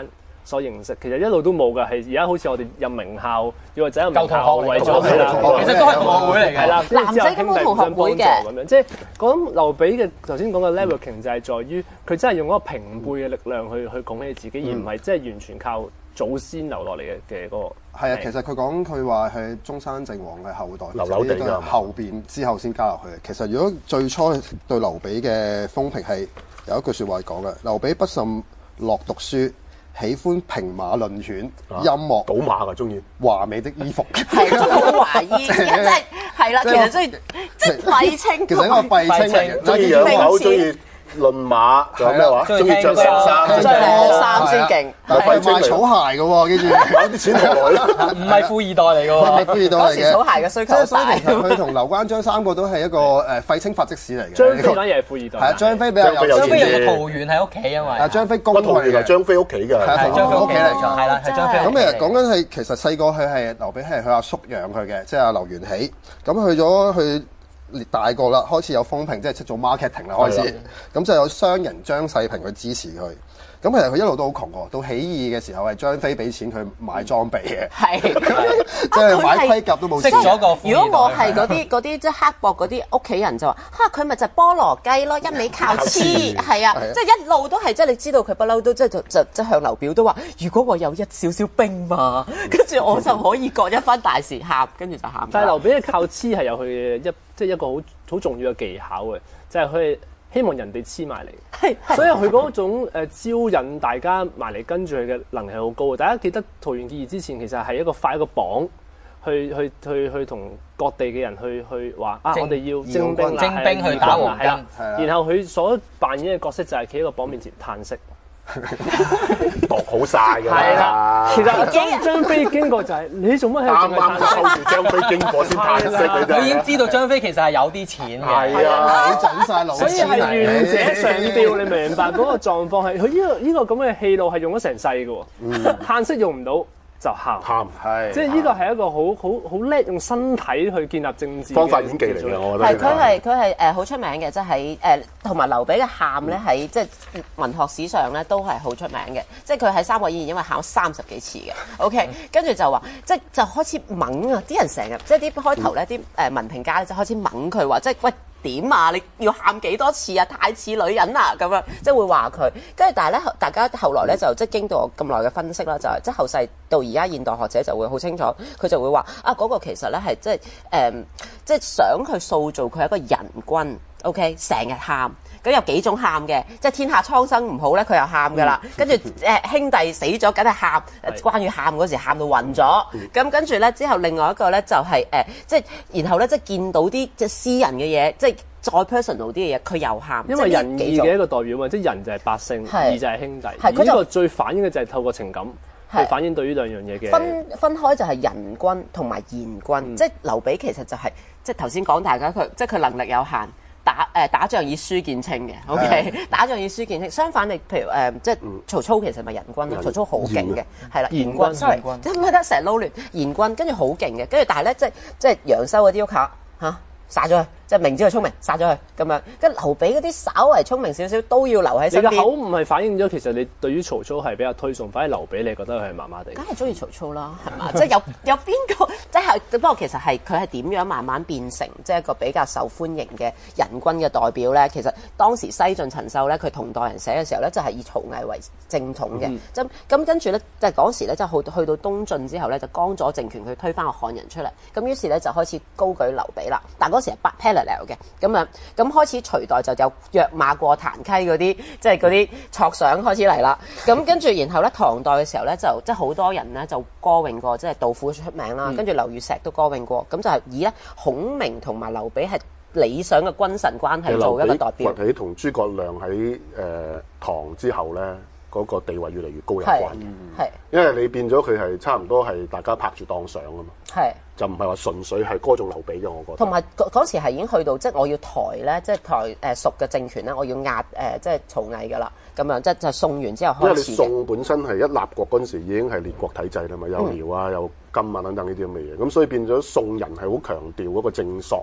所認識，其實一路都冇㗎，係而家好似我哋入名校，要或者入名校為咗係啦，其實都係同學會嚟嘅。 係啦， 男仔根本同學會嘅咁樣，即係講劉備嘅頭先講嘅 leveraging 就係在於佢真係用嗰個平輩嘅力量去去拱起自己，而唔係即係完全靠祖先留落嚟嘅嘅嗰個。 係啊，其實佢講佢話係中山靖王嘅後代， 流流地㗎， 後邊之後先加入去。其實如果最初對劉備嘅風評係有一句説話講嘅，劉備不甚樂讀書，喜歡平馬論犬， 啊、 音樂賭馬㗎，中意華美的衣服， 係真係好華衣，真係係啦，其實即係即係廢青， 其實一個廢青嚟嘅， 中意養狗，中意論馬，仲有咩話？中意着衫， 着靚衫先勁。 但係賣草鞋嘅喎，跟住有啲錢落來啦， 唔係富二代嚟嘅喎， 唔係富二代嚟嘅。 嗰時草鞋嘅需求大。 所以其實佢同劉關張三個都係一個誒廢青發跡史嚟嘅。 張飛反而係富二代。 係啊，張飛比較有張飛有個桃園喺屋企，因為啊張飛公桃園係張飛屋企㗎， 係啊， 張飛屋企嚟㗎， 係啦，係張飛。 咁誒講緊係其實細個佢係劉備係佢阿叔養佢嘅，即係阿劉元起。咁去咗去。大個啦，開始有風評，即係出做 marketing 啦，開始咁就有商人張世平去支持佢。咁其實佢一路都好窮喎，到起義嘅時候係張飛俾錢佢買裝備嘅， 係即係買盔甲都冇。 識咗個。 如果我係嗰啲嗰啲即係刻薄嗰啲屋企人就話嚇佢咪就係菠蘿雞咯，一味靠黐係啊，即係一路都係即係你知道佢不嬲都即係就就即係向劉表都話，如果我有一少少兵馬，跟住我就可以割一番大事喊，跟住就喊。 但係劉備嘅靠黐係有佢嘅一即係一個好好重要嘅技巧嘅，就係佢希望人哋黐埋嚟，所以佢嗰種誒招引大家埋嚟跟住佢嘅能力係好高嘅。大家記得桃園結義之前，其實係一個發一個榜，去去去去同各地嘅人去去話啊，我哋要徵兵啦， 徵兵去打黃巾。 然後佢所扮演嘅角色就係企喺個榜面前嘆息。 度好晒㗎係啦，其實張張飛經過就係你做乜喺度？ 啱啱收住張飛經過先嘆息，你佢已經知道張飛其實係有啲錢嘅。 係啊， 你整晒老所以係願者上吊，你明白嗰個狀況係佢呢個呢個咁嘅戲路係用咗成世嘅喎，嘆息用唔到。就喊， 喊係， 即係呢個係一個好好好叻用身體去建立政治方法演技嚟嘅，我覺得係佢係佢係誒好出名嘅，即係誒同埋劉備嘅喊咧喺即係文學史上咧都係好出名嘅，即係佢喺《三國演義》因為喊咗三十幾次嘅 ，OK，跟住就話即係就開始猛啊！啲人成日即係啲開頭咧啲誒文評家咧就開始猛佢話即係喂。點啊！你要喊幾多次啊？太似女人啦咁樣，即係會話佢。跟住但係咧，大家後來咧就即係經過咁耐嘅分析啦，就係即係後世到而家現代學者就會好清楚，佢就會話啊嗰、那個其實咧係即係誒，即係、嗯、想去塑造佢係一個仁君。OK， 成日喊。咁有幾種喊嘅，即係天下蒼生唔好咧，佢又喊噶啦。跟住誒兄弟死咗，梗係喊。關於喊嗰時喊到暈咗。咁跟住咧之後，另外一個咧就係、是、誒、呃，即係然後咧即係見到啲即係私人嘅嘢，即係再 personal 啲嘅嘢，佢又喊。 因為仁義嘅一個代表嘛，即係仁就係百姓，義就係兄弟。係呢個最反映嘅就係透過情感去反映對於兩樣嘢嘅分分開就係仁君同埋賢君，嗯、即係劉備其實就係、是、即係頭先講大家佢即係佢能力有限。打誒、呃、打仗以輸見稱嘅 ，OK， 打仗以輸見稱。相反，你譬如誒、呃，即係曹操其實咪仁君咯，曹操好勁嘅，係啦，賢君，sorry，即係唔得成日撈亂，賢君跟住好勁嘅，跟住但係咧，即係即係楊修嗰啲屋企嚇殺咗佢，即係明知佢聰明，殺咗佢咁樣。跟劉備嗰啲稍為聰明少少都要留喺身邊。 你嘅口唔係反映咗其實你對於曹操係比較推崇，反而劉備你覺得佢係麻麻地。 梗係中意曹操啦，係嘛？即係有有邊個即係不過其實係佢係點樣慢慢變成即係一個比較受歡迎嘅仁君嘅代表咧？其實當時西晉陳秀咧，佢同代人寫嘅時候咧，就係以曹魏為正統嘅。咁咁、嗯、跟住咧，就係嗰時咧，就去去到東晉之後咧，就江左政權佢推翻個漢人出嚟，咁於是咧就開始高舉劉備啦。但嗰時係 parallel 嘅，咁樣咁開始隋代就有躍馬過檀溪嗰啲，即係嗰啲錯想開始嚟啦。咁跟住然後咧，唐代嘅時候咧，就即係好多人咧就歌詠過，即係杜甫出名啦，跟住劉禹錫都歌詠過。咁就係以咧孔明同埋劉備係理想嘅君臣關係做一個代表。 或者同諸葛亮喺誒、呃、唐之後咧，嗰、那個地位越嚟越高有關嘅。係，因為你變咗佢係差唔多係大家拍住當相啊嘛。係。就唔係話純粹係歌頌劉備嘅，我覺得。同埋嗰時係已經去到，即係我要抬咧，即係抬誒蜀嘅政權咧，我要壓誒、呃、即係曹魏㗎啦，咁樣即係就宋完之後開始。因為你宋本身係一立國嗰陣時已經係列國體制啦嘛，有遼啊、有金啊等等呢啲咁嘅嘢，咁所以變咗宋人係好強調嗰個正朔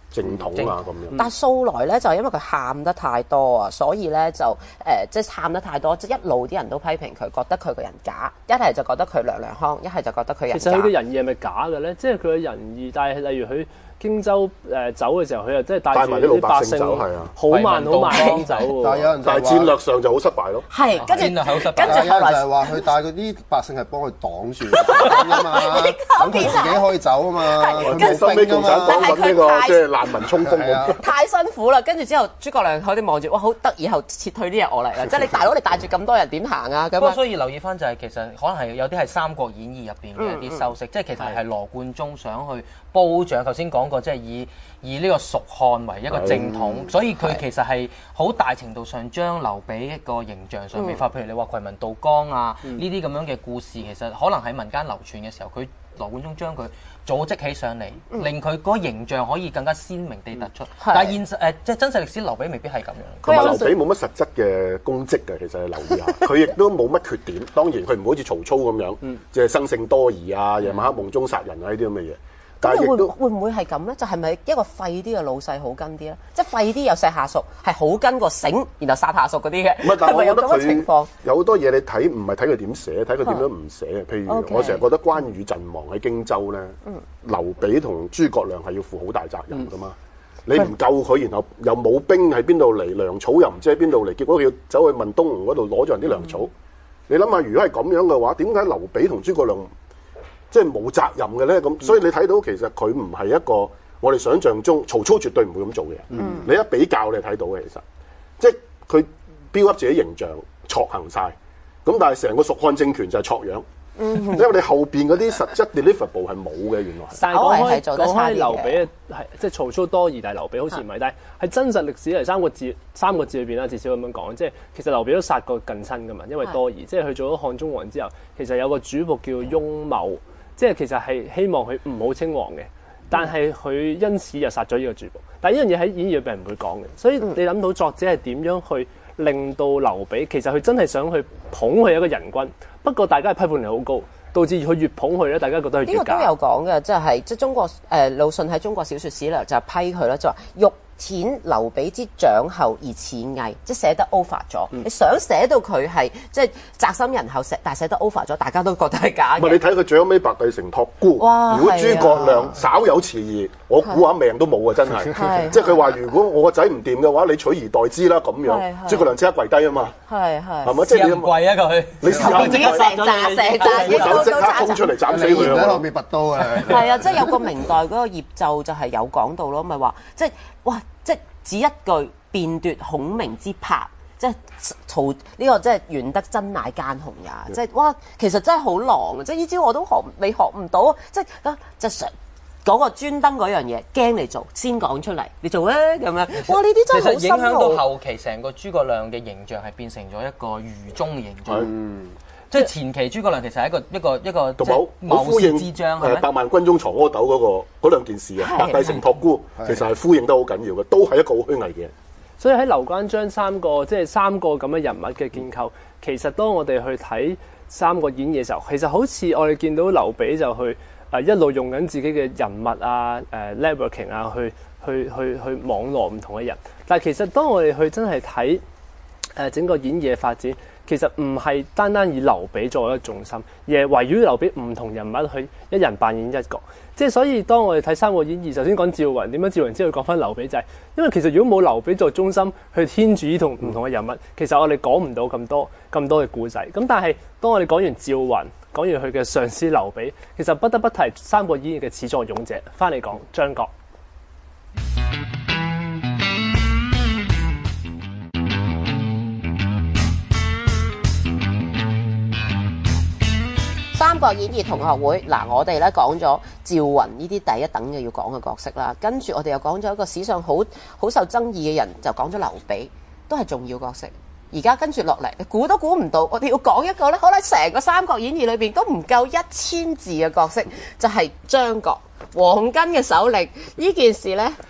正統啊咁樣。 但係素來咧就因為佢喊得太多啊，所以咧就誒、呃、即係喊得太多，即係一路啲人都批評佢，覺得佢個人假，一係就覺得佢娘娘腔，一係就覺得佢人假。 其實佢嘅仁義係咪假嘅咧？即係佢嘅仁義，但係例如佢荊州誒走嘅時候，佢又真係帶住啲百姓走，係啊，好慢好慢咁走喎。 但係有人但係戰略上就好失敗咯。 係，跟住戰略好失敗。 跟住後來就係話佢帶嗰啲百姓係幫佢擋住啊嘛，咁佢自己可以走啊嘛。 咁收尾共產黨揾呢個即係難民衝鋒， 太辛苦啦。跟住之後，諸葛亮佢哋望住，哇，好得以後撤退啲人我嚟啦。即係你大佬，你帶住咁多人點行啊？咁不過所以留意翻就係其實可能係有啲係《三國演義》入邊嘅一啲修飾，即係其實係羅貫中想去褒獎。頭先講過，即係以以呢個蜀漢為一個正統，所以佢其實係好大程度上將劉備一個形象上面發，譬如你話葵文渡江啊呢啲咁樣嘅故事，其實可能喺民間流傳嘅時候，佢羅貫中將佢組織起上嚟，令佢嗰個形象可以更加鮮明地突出。但係現實誒，即係真實歷史，劉備未必係咁樣。 同埋劉備冇乜實質嘅功績嘅，其實你留意下，佢亦都冇乜缺點。當然佢唔好似曹操咁樣，即係生性多疑啊，夜晚黑夢中殺人啊呢啲咁嘅嘢。但係亦都會唔會係咁咧？就係咪一個廢啲嘅老細好跟啲咧？即係廢啲有細下屬係好跟個醒，然後殺下屬嗰啲嘅。 唔係，但係我覺得佢有好多嘢你睇唔係睇佢點寫，睇佢點樣唔寫。譬如我成日覺得關羽陣亡喺荊州咧，劉備同諸葛亮係要負好大責任噶嘛。你唔救佢，然後又冇兵喺邊度嚟，糧草又唔知喺邊度嚟，結果佢要走去問東吳嗰度攞咗人啲糧草。你諗下，如果係咁樣嘅話，點解劉備同諸葛亮即係冇責任嘅咧？咁所以你睇到其實佢唔係一個我哋想象中曹操絕對唔會咁做嘅。嗯、你一比較你睇到嘅其實，即係佢 build up 自己形象，錯行晒。咁但係成個蜀漢政權就係錯樣。嗯、因為你後邊嗰啲實質 deliverable 係冇嘅，原來。 但係講開講開劉備係即係曹操多疑，但係劉備好似唔係。但係喺真實歷史嚟三個字三個字裏邊啦，至少咁樣講，即係其實劉備都殺過近親噶嘛，因為多疑。即係佢做咗漢中王之後，其實有個主僕叫雍某。即係其實係希望佢唔好稱王嘅，但係佢因此又殺咗呢個主僕。但係呢樣嘢喺演義入邊唔會講嘅，所以你諗到作者係點樣去令到劉備其實佢真係想去捧佢一個人君，不過大家係批判力好高，導致佢越捧佢咧，大家覺得佢越假。 呢個都有講嘅，即係即係中國誒魯迅喺中國小説史略就係批佢啦，就話欲遣劉備之長後而似偽，即係寫得 over 咗。嗯、你想寫到佢係即係宅心仁厚，寫但係寫得 over 咗，大家都覺得係假嘅。 唔係你睇佢最後尾白帝城託孤，如果諸葛亮稍有遲疑，我估下命都冇啊！真係，即係佢話如果我個仔唔掂嘅話，你取而代之啦咁樣。諸葛亮即刻跪低啊嘛， 係係， 係咪？即係你跪啊佢， 你試下自己成扎成扎， 隻手即刻衝出嚟斬死佢喺後面拔刀啊！ 係啊，即係有個明代嗰個葉胄就係有講到咯，咪話即係哇，即係只一句便奪孔明之魄，即係曹呢個即係玄德真乃奸雄也，即係哇，其實真係好狼啊！即係呢招我都學未學唔到，即係啊，就想嗰個專登嗰樣嘢驚你做，先講出嚟，你做咧咁樣。哇！呢啲真係好深奧。 其實影響到後期成個諸葛亮嘅形象係變成咗一個愚忠嘅形象。嗯即係前期諸葛亮其實係一個一個一個謀士之章，係百萬軍中藏阿斗嗰個嗰兩件事啊，白帝城託孤其實係呼應得好緊要嘅，都係一個好虛偽嘅。 所以喺劉關張三個即係三個咁嘅人物嘅建構，其實當我哋去睇《三國演義》嘅時候，其實好似我哋見到劉備就去誒一路用緊自己嘅人物啊、誒 networking 啊，去去去去網絡唔同嘅人。但係其實當我哋去真係睇誒整個演義嘅發展。其實唔係單單以劉備作為一個重心，而係圍繞劉備唔同人物去一人扮演一角。即係所以，當我哋睇《三國演義》，首先講趙雲點樣，趙雲之後講翻劉備就係、是，因為其實如果冇劉備作中心去牽住呢同唔同嘅人物，其實我哋講唔到咁多咁多嘅故仔。咁但係當我哋講完趙雲，講完佢嘅上司劉備，其實不得不提《三國演義》嘅始作俑者，翻嚟講張角。 三國演義同學會嗱，我哋咧講咗趙雲呢啲第一等嘅要講嘅角色啦，跟住我哋又講咗一個史上好好受爭議嘅人，就講咗劉備，都係重要角色。而家跟住落嚟，你估都估唔到，我哋要講一個咧，可能成個三國演義裏邊都唔夠一千字嘅角色，就係、是、張角，黃巾嘅首領。呢件事咧，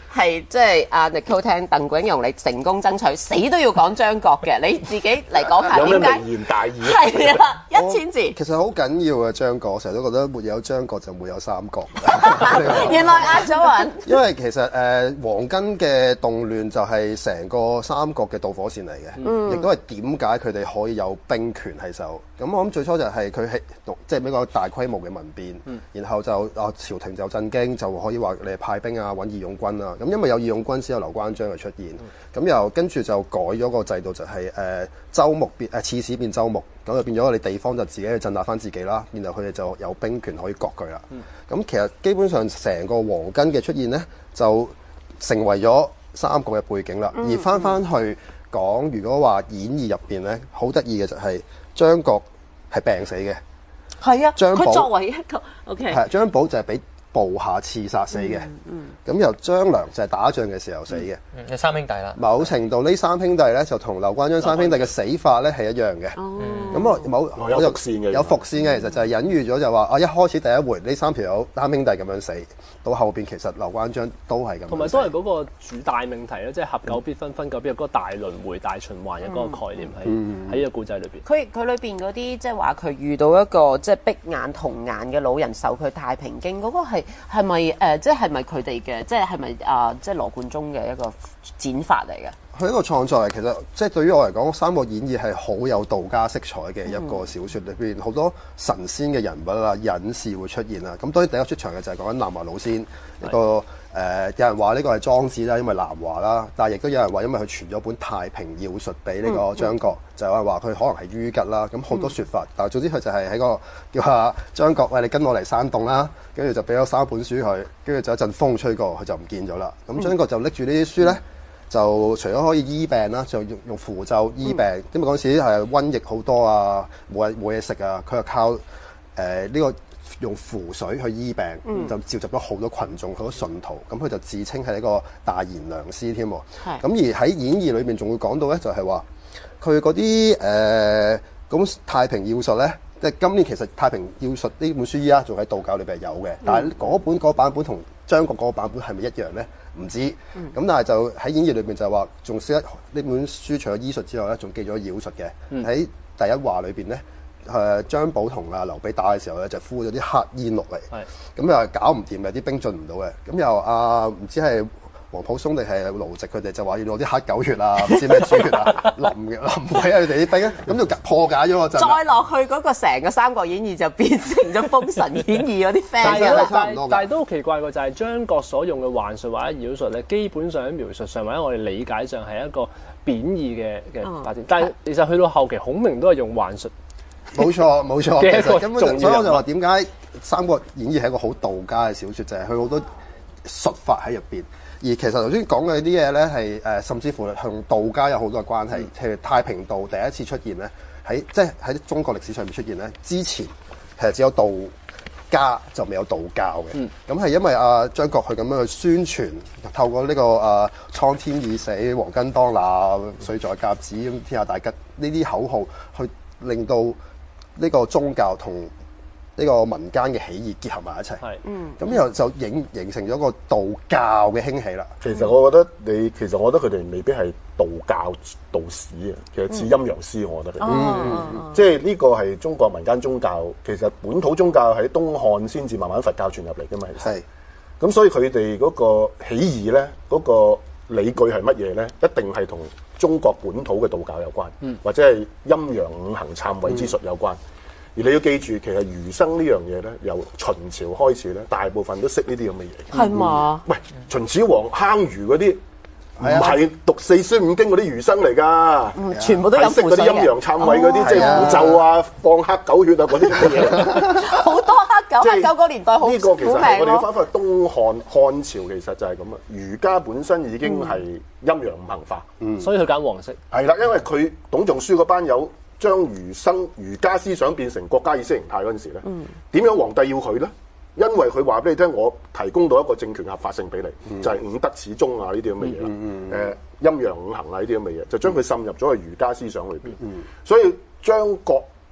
係即係阿 Nicole 聽鄧炳榮你成功爭取，死都要講張國嘅，你自己嚟講下有咩點解？ 名言大義？ 係啦，一千字。 其實好緊要嘅張國，我成日都覺得沒有張國就沒有三國。 原來呃咗人。 因為其實誒、呃、黃巾嘅動亂就係成個三國嘅導火線嚟嘅，亦都係點解佢哋可以有兵權喺手。咁我諗最初就係佢係即係比較大規模嘅民變，嗯、然後就啊朝廷就震驚，就可以話你係派兵啊揾義勇軍啊。咁因為有義勇軍先有劉關張嘅出現，咁、嗯、又跟住就改咗個制度、就係，就係誒州牧變誒刺史變州牧，咁就變咗你地方就自己去鎮壓翻自己啦。然後佢哋就有兵權可以割據啦。咁、嗯、其實基本上成個黃巾嘅出現呢，就成為咗三國嘅背景啦。嗯、而翻翻去講，如果話演義入邊咧，好得意嘅就係張國係病死嘅。 係啊， 張寶佢作為一個 OK 係張寶就係俾部下刺殺死嘅。 嗯咁、嗯、由張良就係打仗嘅時候死嘅。 嗯，有三兄弟啦。 某程度呢三兄弟咧就同劉關張三兄弟嘅死法咧係一樣嘅。 哦。 咁我某我有伏線嘅， 有伏線嘅，其實就係隱喻咗就話啊，一開始第一回呢三條友三兄弟咁樣死，到後邊其實劉關張都係咁。 同埋都係嗰個主大命題咧，即係合久必分，分久必合嗰個大輪迴、大循環嘅嗰個概念喺喺呢個故仔裏邊。 佢佢裏邊嗰啲即係話佢遇到一個即係碧眼童顏嘅老人受佢太平經嗰個係係咪誒？即係係咪佢哋嘅？即係係咪啊？即係羅貫中嘅一個剪法嚟嘅？ 佢呢個創作係其實即係對於我嚟講，《三國演義》係好有道家色彩嘅一個小説，裏邊好多神仙嘅人物啊、隱士會出現啊。咁當然第一個出場嘅就係講緊南華老仙一個誒、呃，有人話呢個係莊子啦，因為南華啦，但係亦都有人話因為佢傳咗本《太平要術》俾呢個張國，嗯嗯、就有人話佢可能係淤吉啦。咁好多説法，嗯、但係總之佢就係喺個叫下張國，喂，你跟我嚟山洞啦，跟住就俾咗三本書佢，跟住就一陣風吹過，佢就唔見咗啦。咁張國就拎住呢啲書咧。嗯就除咗可以醫病啦，就用用符咒醫病。嗯、因為嗰陣時係瘟疫好多啊，冇嘢冇嘢食啊，佢就靠誒呢、呃這個用符水去醫病，嗯、就召集咗好多群眾、好多信徒。咁佢就自稱係一個大賢良師添。咁是而喺演義裏面仲會講到咧，就係話佢嗰啲誒咁太平要術咧，即係今年其實太平要術呢本書依家仲喺道教裏邊有嘅，嗯、但係嗰本嗰版本同張國嗰個版本係咪一樣咧？唔知，咁、嗯、但係就喺演義裏邊就話，仲識得呢本書除咗醫術之外咧，仲記咗妖術嘅。喺、嗯、第一話裏邊咧，誒張寶同阿劉備打嘅時候咧，就敷咗啲黑煙落嚟，咁又係搞唔掂嘅，啲兵進唔到嘅。咁又啊唔知係黃埔松定係盧植佢哋就話要攞啲黑狗血啊，唔知咩豬血啊，淋嘅淋喺佢哋啲兵啊，咁就破解咗個陣。再落去嗰個成個《三國演義》就變成咗《封神演義》嗰啲 fans 啦。 但係但係都好奇怪嘅就係張國所用嘅幻術或者妖術咧，基本上喺描述上或者我哋理解上係一個貶義嘅嘅發展。嗯、但係其實去到後期，孔明都係用幻術。 冇錯冇錯，其實根本就所以我就話點解《三國演義》係一個好道家嘅小説，就係佢好多術法喺入邊。而其實頭先講嘅啲嘢咧，係誒甚至乎同道家有好多嘅關係。譬如、嗯、太平道第一次出現咧，喺即係喺中國歷史上面出現咧，之前其實只有道家就未有道教嘅。咁係、嗯、因為阿、啊、張國佢咁樣去宣傳，透過呢、這個啊蒼天已死，黃巾當立，歲在甲子，天下大吉呢啲口號，去令到呢個宗教同呢個民間嘅起義結合埋一齊，嗯，咁又就形形成咗個道教嘅興起啦。 其實我覺得你，其實我覺得佢哋未必係道教道士啊，其實似陰陽師，我覺得佢哋，嗯，即係呢個係中國民間宗教，其實本土宗教喺東漢先至慢慢佛教傳入嚟㗎嘛，其實係。咁所以佢哋嗰個起義咧，嗰個理據係乜嘢咧？一定係同中國本土嘅道教有關，嗯，或者係陰陽五行懺悔之術有關。而你要記住，其實儒生呢樣嘢咧，由秦朝開始咧，大部分都識呢啲咁嘅嘢。 係嘛？ 喂，秦始皇坑儒嗰啲唔係讀四書五經嗰啲儒生嚟㗎， 全部都有識嗰啲陰陽懺悔嗰啲，即係符咒啊、放黑狗血啊嗰啲咁嘅嘢。 好多黑狗，黑狗個年代好苦命咯。呢個其實我哋要翻返去東漢漢朝，其實就係咁啊。儒家本身已經係陰陽五行化， 所以佢揀黃色。 係啦，因為佢董仲舒嗰班友。將儒生儒家思想變成國家意識形態嗰陣時咧，點樣皇帝要佢咧？因為佢話俾你聽，我提供到一個政權合法性俾你，嗯、就係五德始終啊呢啲咁嘅嘢啦。誒陰陽五行啊呢啲咁嘅嘢，就將佢滲入咗去儒家思想裏邊。嗯、所以張國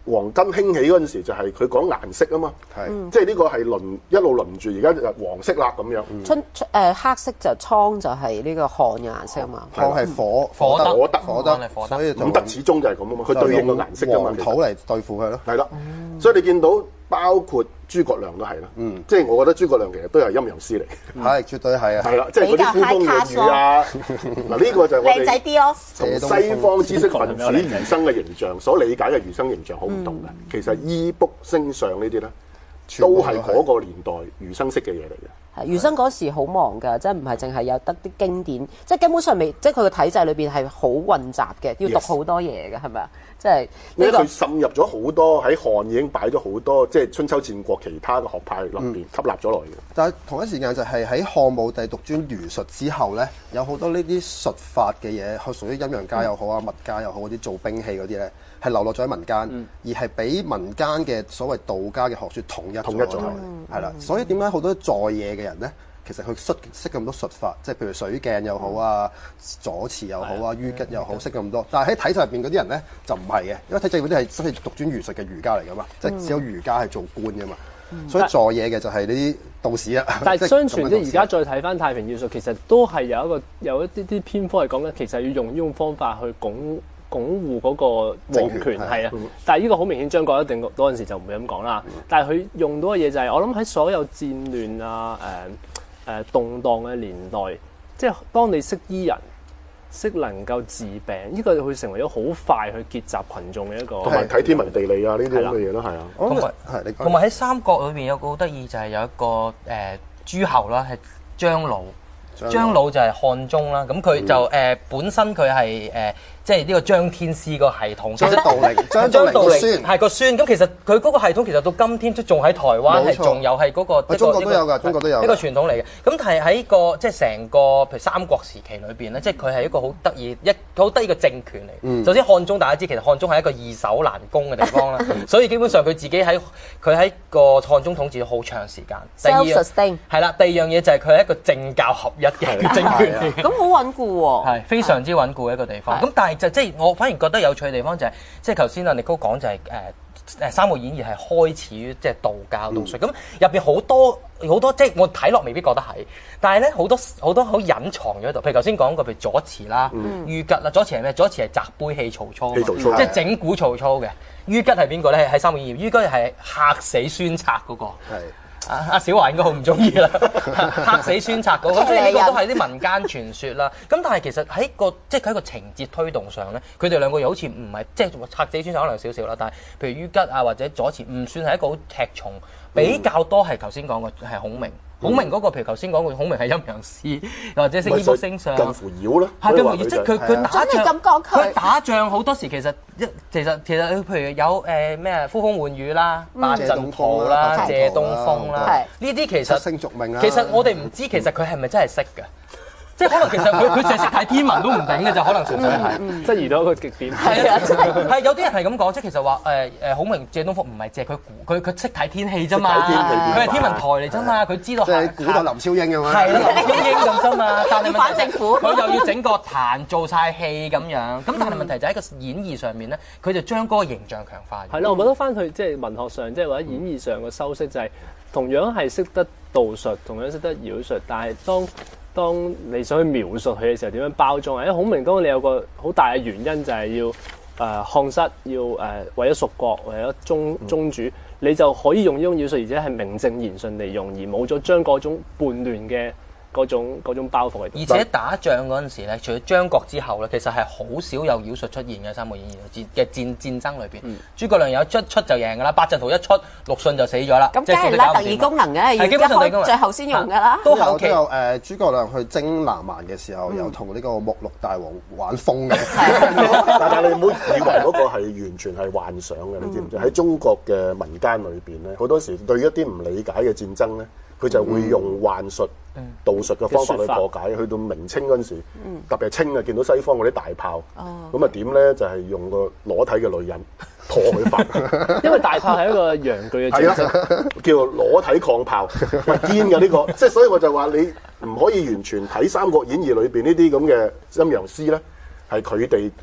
黃巾興起嗰陣時，就係佢講顏色啊嘛， 係即係呢個係輪一路輪住，而家就黃色啦咁樣。 春誒黑色就蒼就係呢個汗嘅顏色啊嘛。 황係火火德火德火德， 火德所以就五德始終就係咁啊嘛，佢對應個顏色㗎嘛。 黃土嚟對付佢咯。 係啦，所以你見到包括諸葛亮都係啦，嗯，即係我覺得諸葛亮其實都係陰陽師嚟， 係絕對係啊。 係啦，即係嗰啲呼風喚雨啊，嗱呢個就係我哋靚仔啲咯。 同西方知識分子儒生嘅形象所理解嘅儒生形象好唔同嘅。其實醫卜星相呢啲咧，都係嗰個年代儒生式嘅嘢嚟嘅。 余生嗰時好忙㗎，即係唔係淨係有得啲經典，即係根本上未，即係佢個體制裏邊係好混雜嘅，要讀好多嘢嘅，係咪啊？即係呢個佢滲入咗好多喺漢已經擺咗好多，即係春秋戰國其他嘅學派入邊吸納咗落嚟嘅。 但係同一時間就係喺漢武帝獨尊儒術之後咧，有好多呢啲術法嘅嘢，係屬於陰陽家又好啊、物家又好嗰啲做兵器嗰啲咧，係流落咗喺民間， 嗯、 而係俾民間嘅所謂道家嘅學説統一統一咗， 係啦。所以點解好多在野嘅人咧？其實佢識識咁多術法，即係譬如水鏡又好啊、左慈又好啊、淤吉又好，識咁多。但係喺體制入邊嗰啲人咧就唔係嘅，因為體制嗰啲係真係獨尊儒術嘅儒家嚟噶嘛，即係只有儒家係做官噶嘛。所以在野嘅就係呢啲道士啊。 但係相傳即係而家再睇翻太平要術，其實都係有一個有一啲啲偏科係講緊，其實要用呢種方法去鞏鞏護嗰個皇權係啊。但係呢個好明顯，張國一定嗰陣時就唔會咁講啦。但係佢用到嘅嘢就係、是、我諗喺所有戰亂啊誒。呃誒、呃、動盪嘅年代，即係當你識醫人、識能夠治病，呢、這個會成為咗好快去結集群眾嘅一個。 同埋睇天文地理啊，呢啲咁嘅嘢咯，係啊。 同埋係你同埋喺三國裏邊有個好得意就係有一個誒、呃、諸侯啦，係張魯。張魯就係漢中啦，咁佢就誒、呃、本身佢係誒即係呢個張天師個系統， 張道陵，張張道陵孫係個孫。咁其實佢嗰個系統其實到今天都仲喺台灣係仲有係嗰、那個， 中國都有㗎，中國都有一個傳統嚟嘅。咁但係喺個即係成個譬如三國時期裏邊咧，即係佢係一個好得意一好得意嘅政權嚟。嗯、首先漢中大家知其實漢中係一個易守難攻嘅地方啦，所以基本上佢自己喺佢喺個漢中統治咗好長時間。第二樣係啦，第二樣嘢就係佢係一個政教合一嘅政權。 咁好穩固喎， 係非常之穩固嘅一個地方。咁但係就即係我反而覺得有趣嘅地方就係、是，即係頭先阿力高講就係誒誒《三國演義》係開始於即係道教道術。咁入邊好多好多即係我睇落未必覺得係，但係咧好多好多好隱藏咗喺度。譬如頭先講過，譬如左慈啦、於吉啦，左慈係咩？左慈係擲杯氣曹操，即係整蠱曹操嘅。於吉係邊個咧？喺《三國演義》，於吉係嚇死孫策嗰個。係。阿阿小華應該好唔中意啦，嚇死孫策嗰個，咁所以呢個都係啲民間傳說啦。咁但係其實喺個即係喺個情節推動上咧，佢哋兩個又好似唔係即係嚇死孫策可能有少少啦，但係譬如於吉啊或者左慈唔算係一個好吃重，比較多係頭先講嘅係孔明。孔明嗰個譬如頭先講過，孔明係陰陽師，又或者識醫卜星相， 近乎妖啦。 係近乎妖，即係佢佢打仗， 佢佢打仗好多時其實一其實其實譬如有誒咩呼風喚雨啦、八陣圖啦、借東風啦，呢啲其實星續命啦。 其實我哋唔知其實佢係咪真係識㗎？即係可能其實佢佢淨係識睇天文都唔頂嘅就可能純粹係質疑到一個極點。 係啊，係有啲人係咁講，即係其實話誒誒孔明借東風唔係借佢佢佢識睇天氣啫嘛，佢係天文台嚟啫嘛，佢知道即係古代林超英咁樣。 係啦，林超英咁啫嘛，但係反政府佢又要整個壇做晒戲咁樣，咁但係問題就喺個演義上面咧，佢就將嗰個形象強化。 係咯，我覺得翻去即係文學上，即係或者演義上嘅修飾就係同樣係識得道術，同樣識得妖術，但係當當你想去描述佢嘅時候，點樣包裝啊？因為孔明當你有個好大嘅原因就係要誒、呃、漢室，要誒、呃、為咗蜀國，為咗宗宗主，你就可以用呢種妖術，而且係名正言順地用，而冇咗將嗰種叛亂嘅嗰種嗰種包袱喺度。 而且打仗嗰陣時咧，除咗張角之後咧，其實係好少有妖術出現嘅《三國演義》嘅戰戰爭裏邊。嗯、諸葛亮有一出出就贏㗎啦，八陣圖一出，陸遜就死咗啦。 咁梗係啦，特異功能嘅，要一開最後先用㗎啦。 都有都有誒，諸葛亮去征南蠻嘅時候，有同呢個目錄大王玩風嘅。 但係你唔好以為嗰個係完全係幻想嘅，你知唔知？喺中國嘅民間裏邊咧，好多時對一啲唔理解嘅戰爭咧，佢就會用幻術、道術嘅方法去破解。去到明清嗰陣時，特別係清啊，見到西方嗰啲大炮，咁啊點咧？就係用個裸體嘅女人破佢法。 因為大炮係一個陽具嘅象徵， 叫做裸體抗炮，係堅嘅呢個。即係所以我就話你唔可以完全睇《三國演義》裏邊呢啲咁嘅陰陽師咧，係佢哋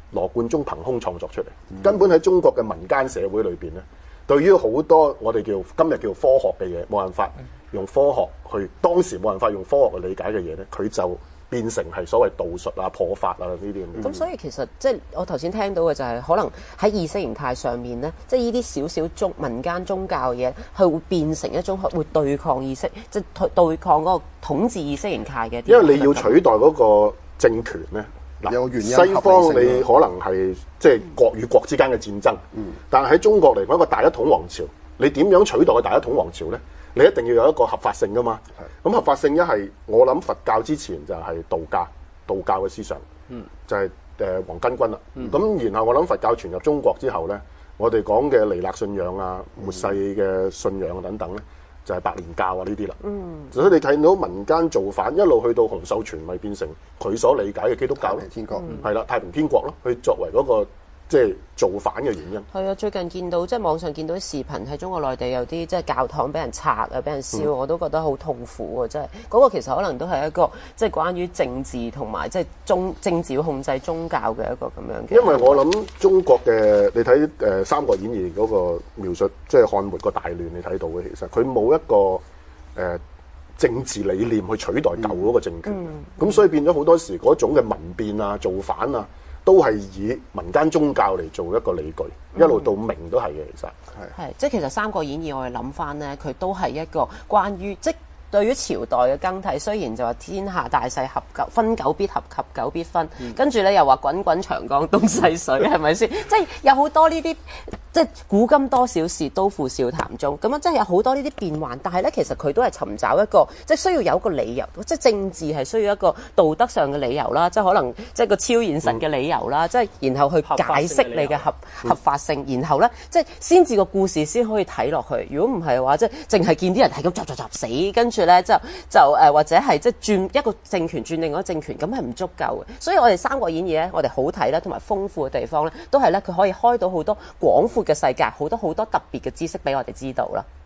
羅貫中憑空創作出嚟，根本喺中國嘅民間社會裏邊咧，對於好多我哋叫今日叫科學嘅嘢，冇辦法用科學去，當時冇辦法用科學去理解嘅嘢咧，佢就變成係所謂道術啊、破法啊呢啲咁。 咁所以其實即係我頭先聽到嘅就係、是、可能喺意識形態上面咧，即係呢啲少少宗民間宗教嘅嘢，係會變成一種會對抗意識，即係對抗嗰個統治意識形態嘅。 因為你要取代嗰個政權咧，嗱，西方你可能係即係國與國之間嘅戰爭，嗯、但係喺中國嚟講，一個大一統王朝，你點樣取代個大一統王朝咧？你一定要有一個合法性噶嘛。咁合法性一係我諗佛教之前就係道家，道教嘅思想，嗯、就係誒黃巾軍啦。咁、嗯、然後我諗佛教傳入中國之後咧，我哋講嘅彌勒信仰啊、末世嘅信仰等等咧，就係白蓮教啊呢啲啦。嗯，所以你睇到民間造反一路去到洪秀全，咪變成佢所理解嘅基督教咯，天國係啦，太平天國咯，去作為嗰、那個。即係造反嘅原因。係啊，最近見到即係網上見到啲視頻喺中國內地有啲即係教堂俾人拆啊，俾人燒，嗯、我都覺得好痛苦啊！真係嗰個其實可能都係一個即係關於政治同埋即係宗政治要控制宗教嘅一個咁樣嘅。 因為我諗中國嘅你睇誒《三國演義》嗰個描述，即係漢末個大亂，你睇到嘅其實佢冇一個誒、呃、政治理念去取代舊嗰個政權，咁、嗯嗯、所以變咗好多時嗰種嘅民變啊、造反啊。都係以民間宗教嚟做一個理據，一路到明都係嘅，其實係。係， 即係其實《三國演義》我哋諗翻咧，佢都係一個關於即。對於朝代嘅更替，雖然就話天下大勢合久，分久必合，合久必分。嗯、跟住咧又話滾滾長江東逝水，係咪先？即係有好多呢啲，即係古今多少事，都付笑談中。咁樣即係有好多呢啲變幻，但係咧其實佢都係尋找一個，即係需要有一個理由，即係政治係需要一個道德上嘅理由啦，即係可能即係個超現實嘅理由啦，即係、嗯、然後去解釋你嘅合合法性，然後咧即係先至個故事先可以睇落去。如果唔係嘅話，即係淨係見啲人係咁雜雜雜死，跟住。咧就就誒、呃、或者係即係轉一個政權轉另外一個政權，咁係唔足夠嘅。所以我哋《三國演義》咧，我哋好睇咧，同埋豐富嘅地方咧，都係咧佢可以開到好多廣闊嘅世界，好多好多特別嘅知識俾我哋知道啦。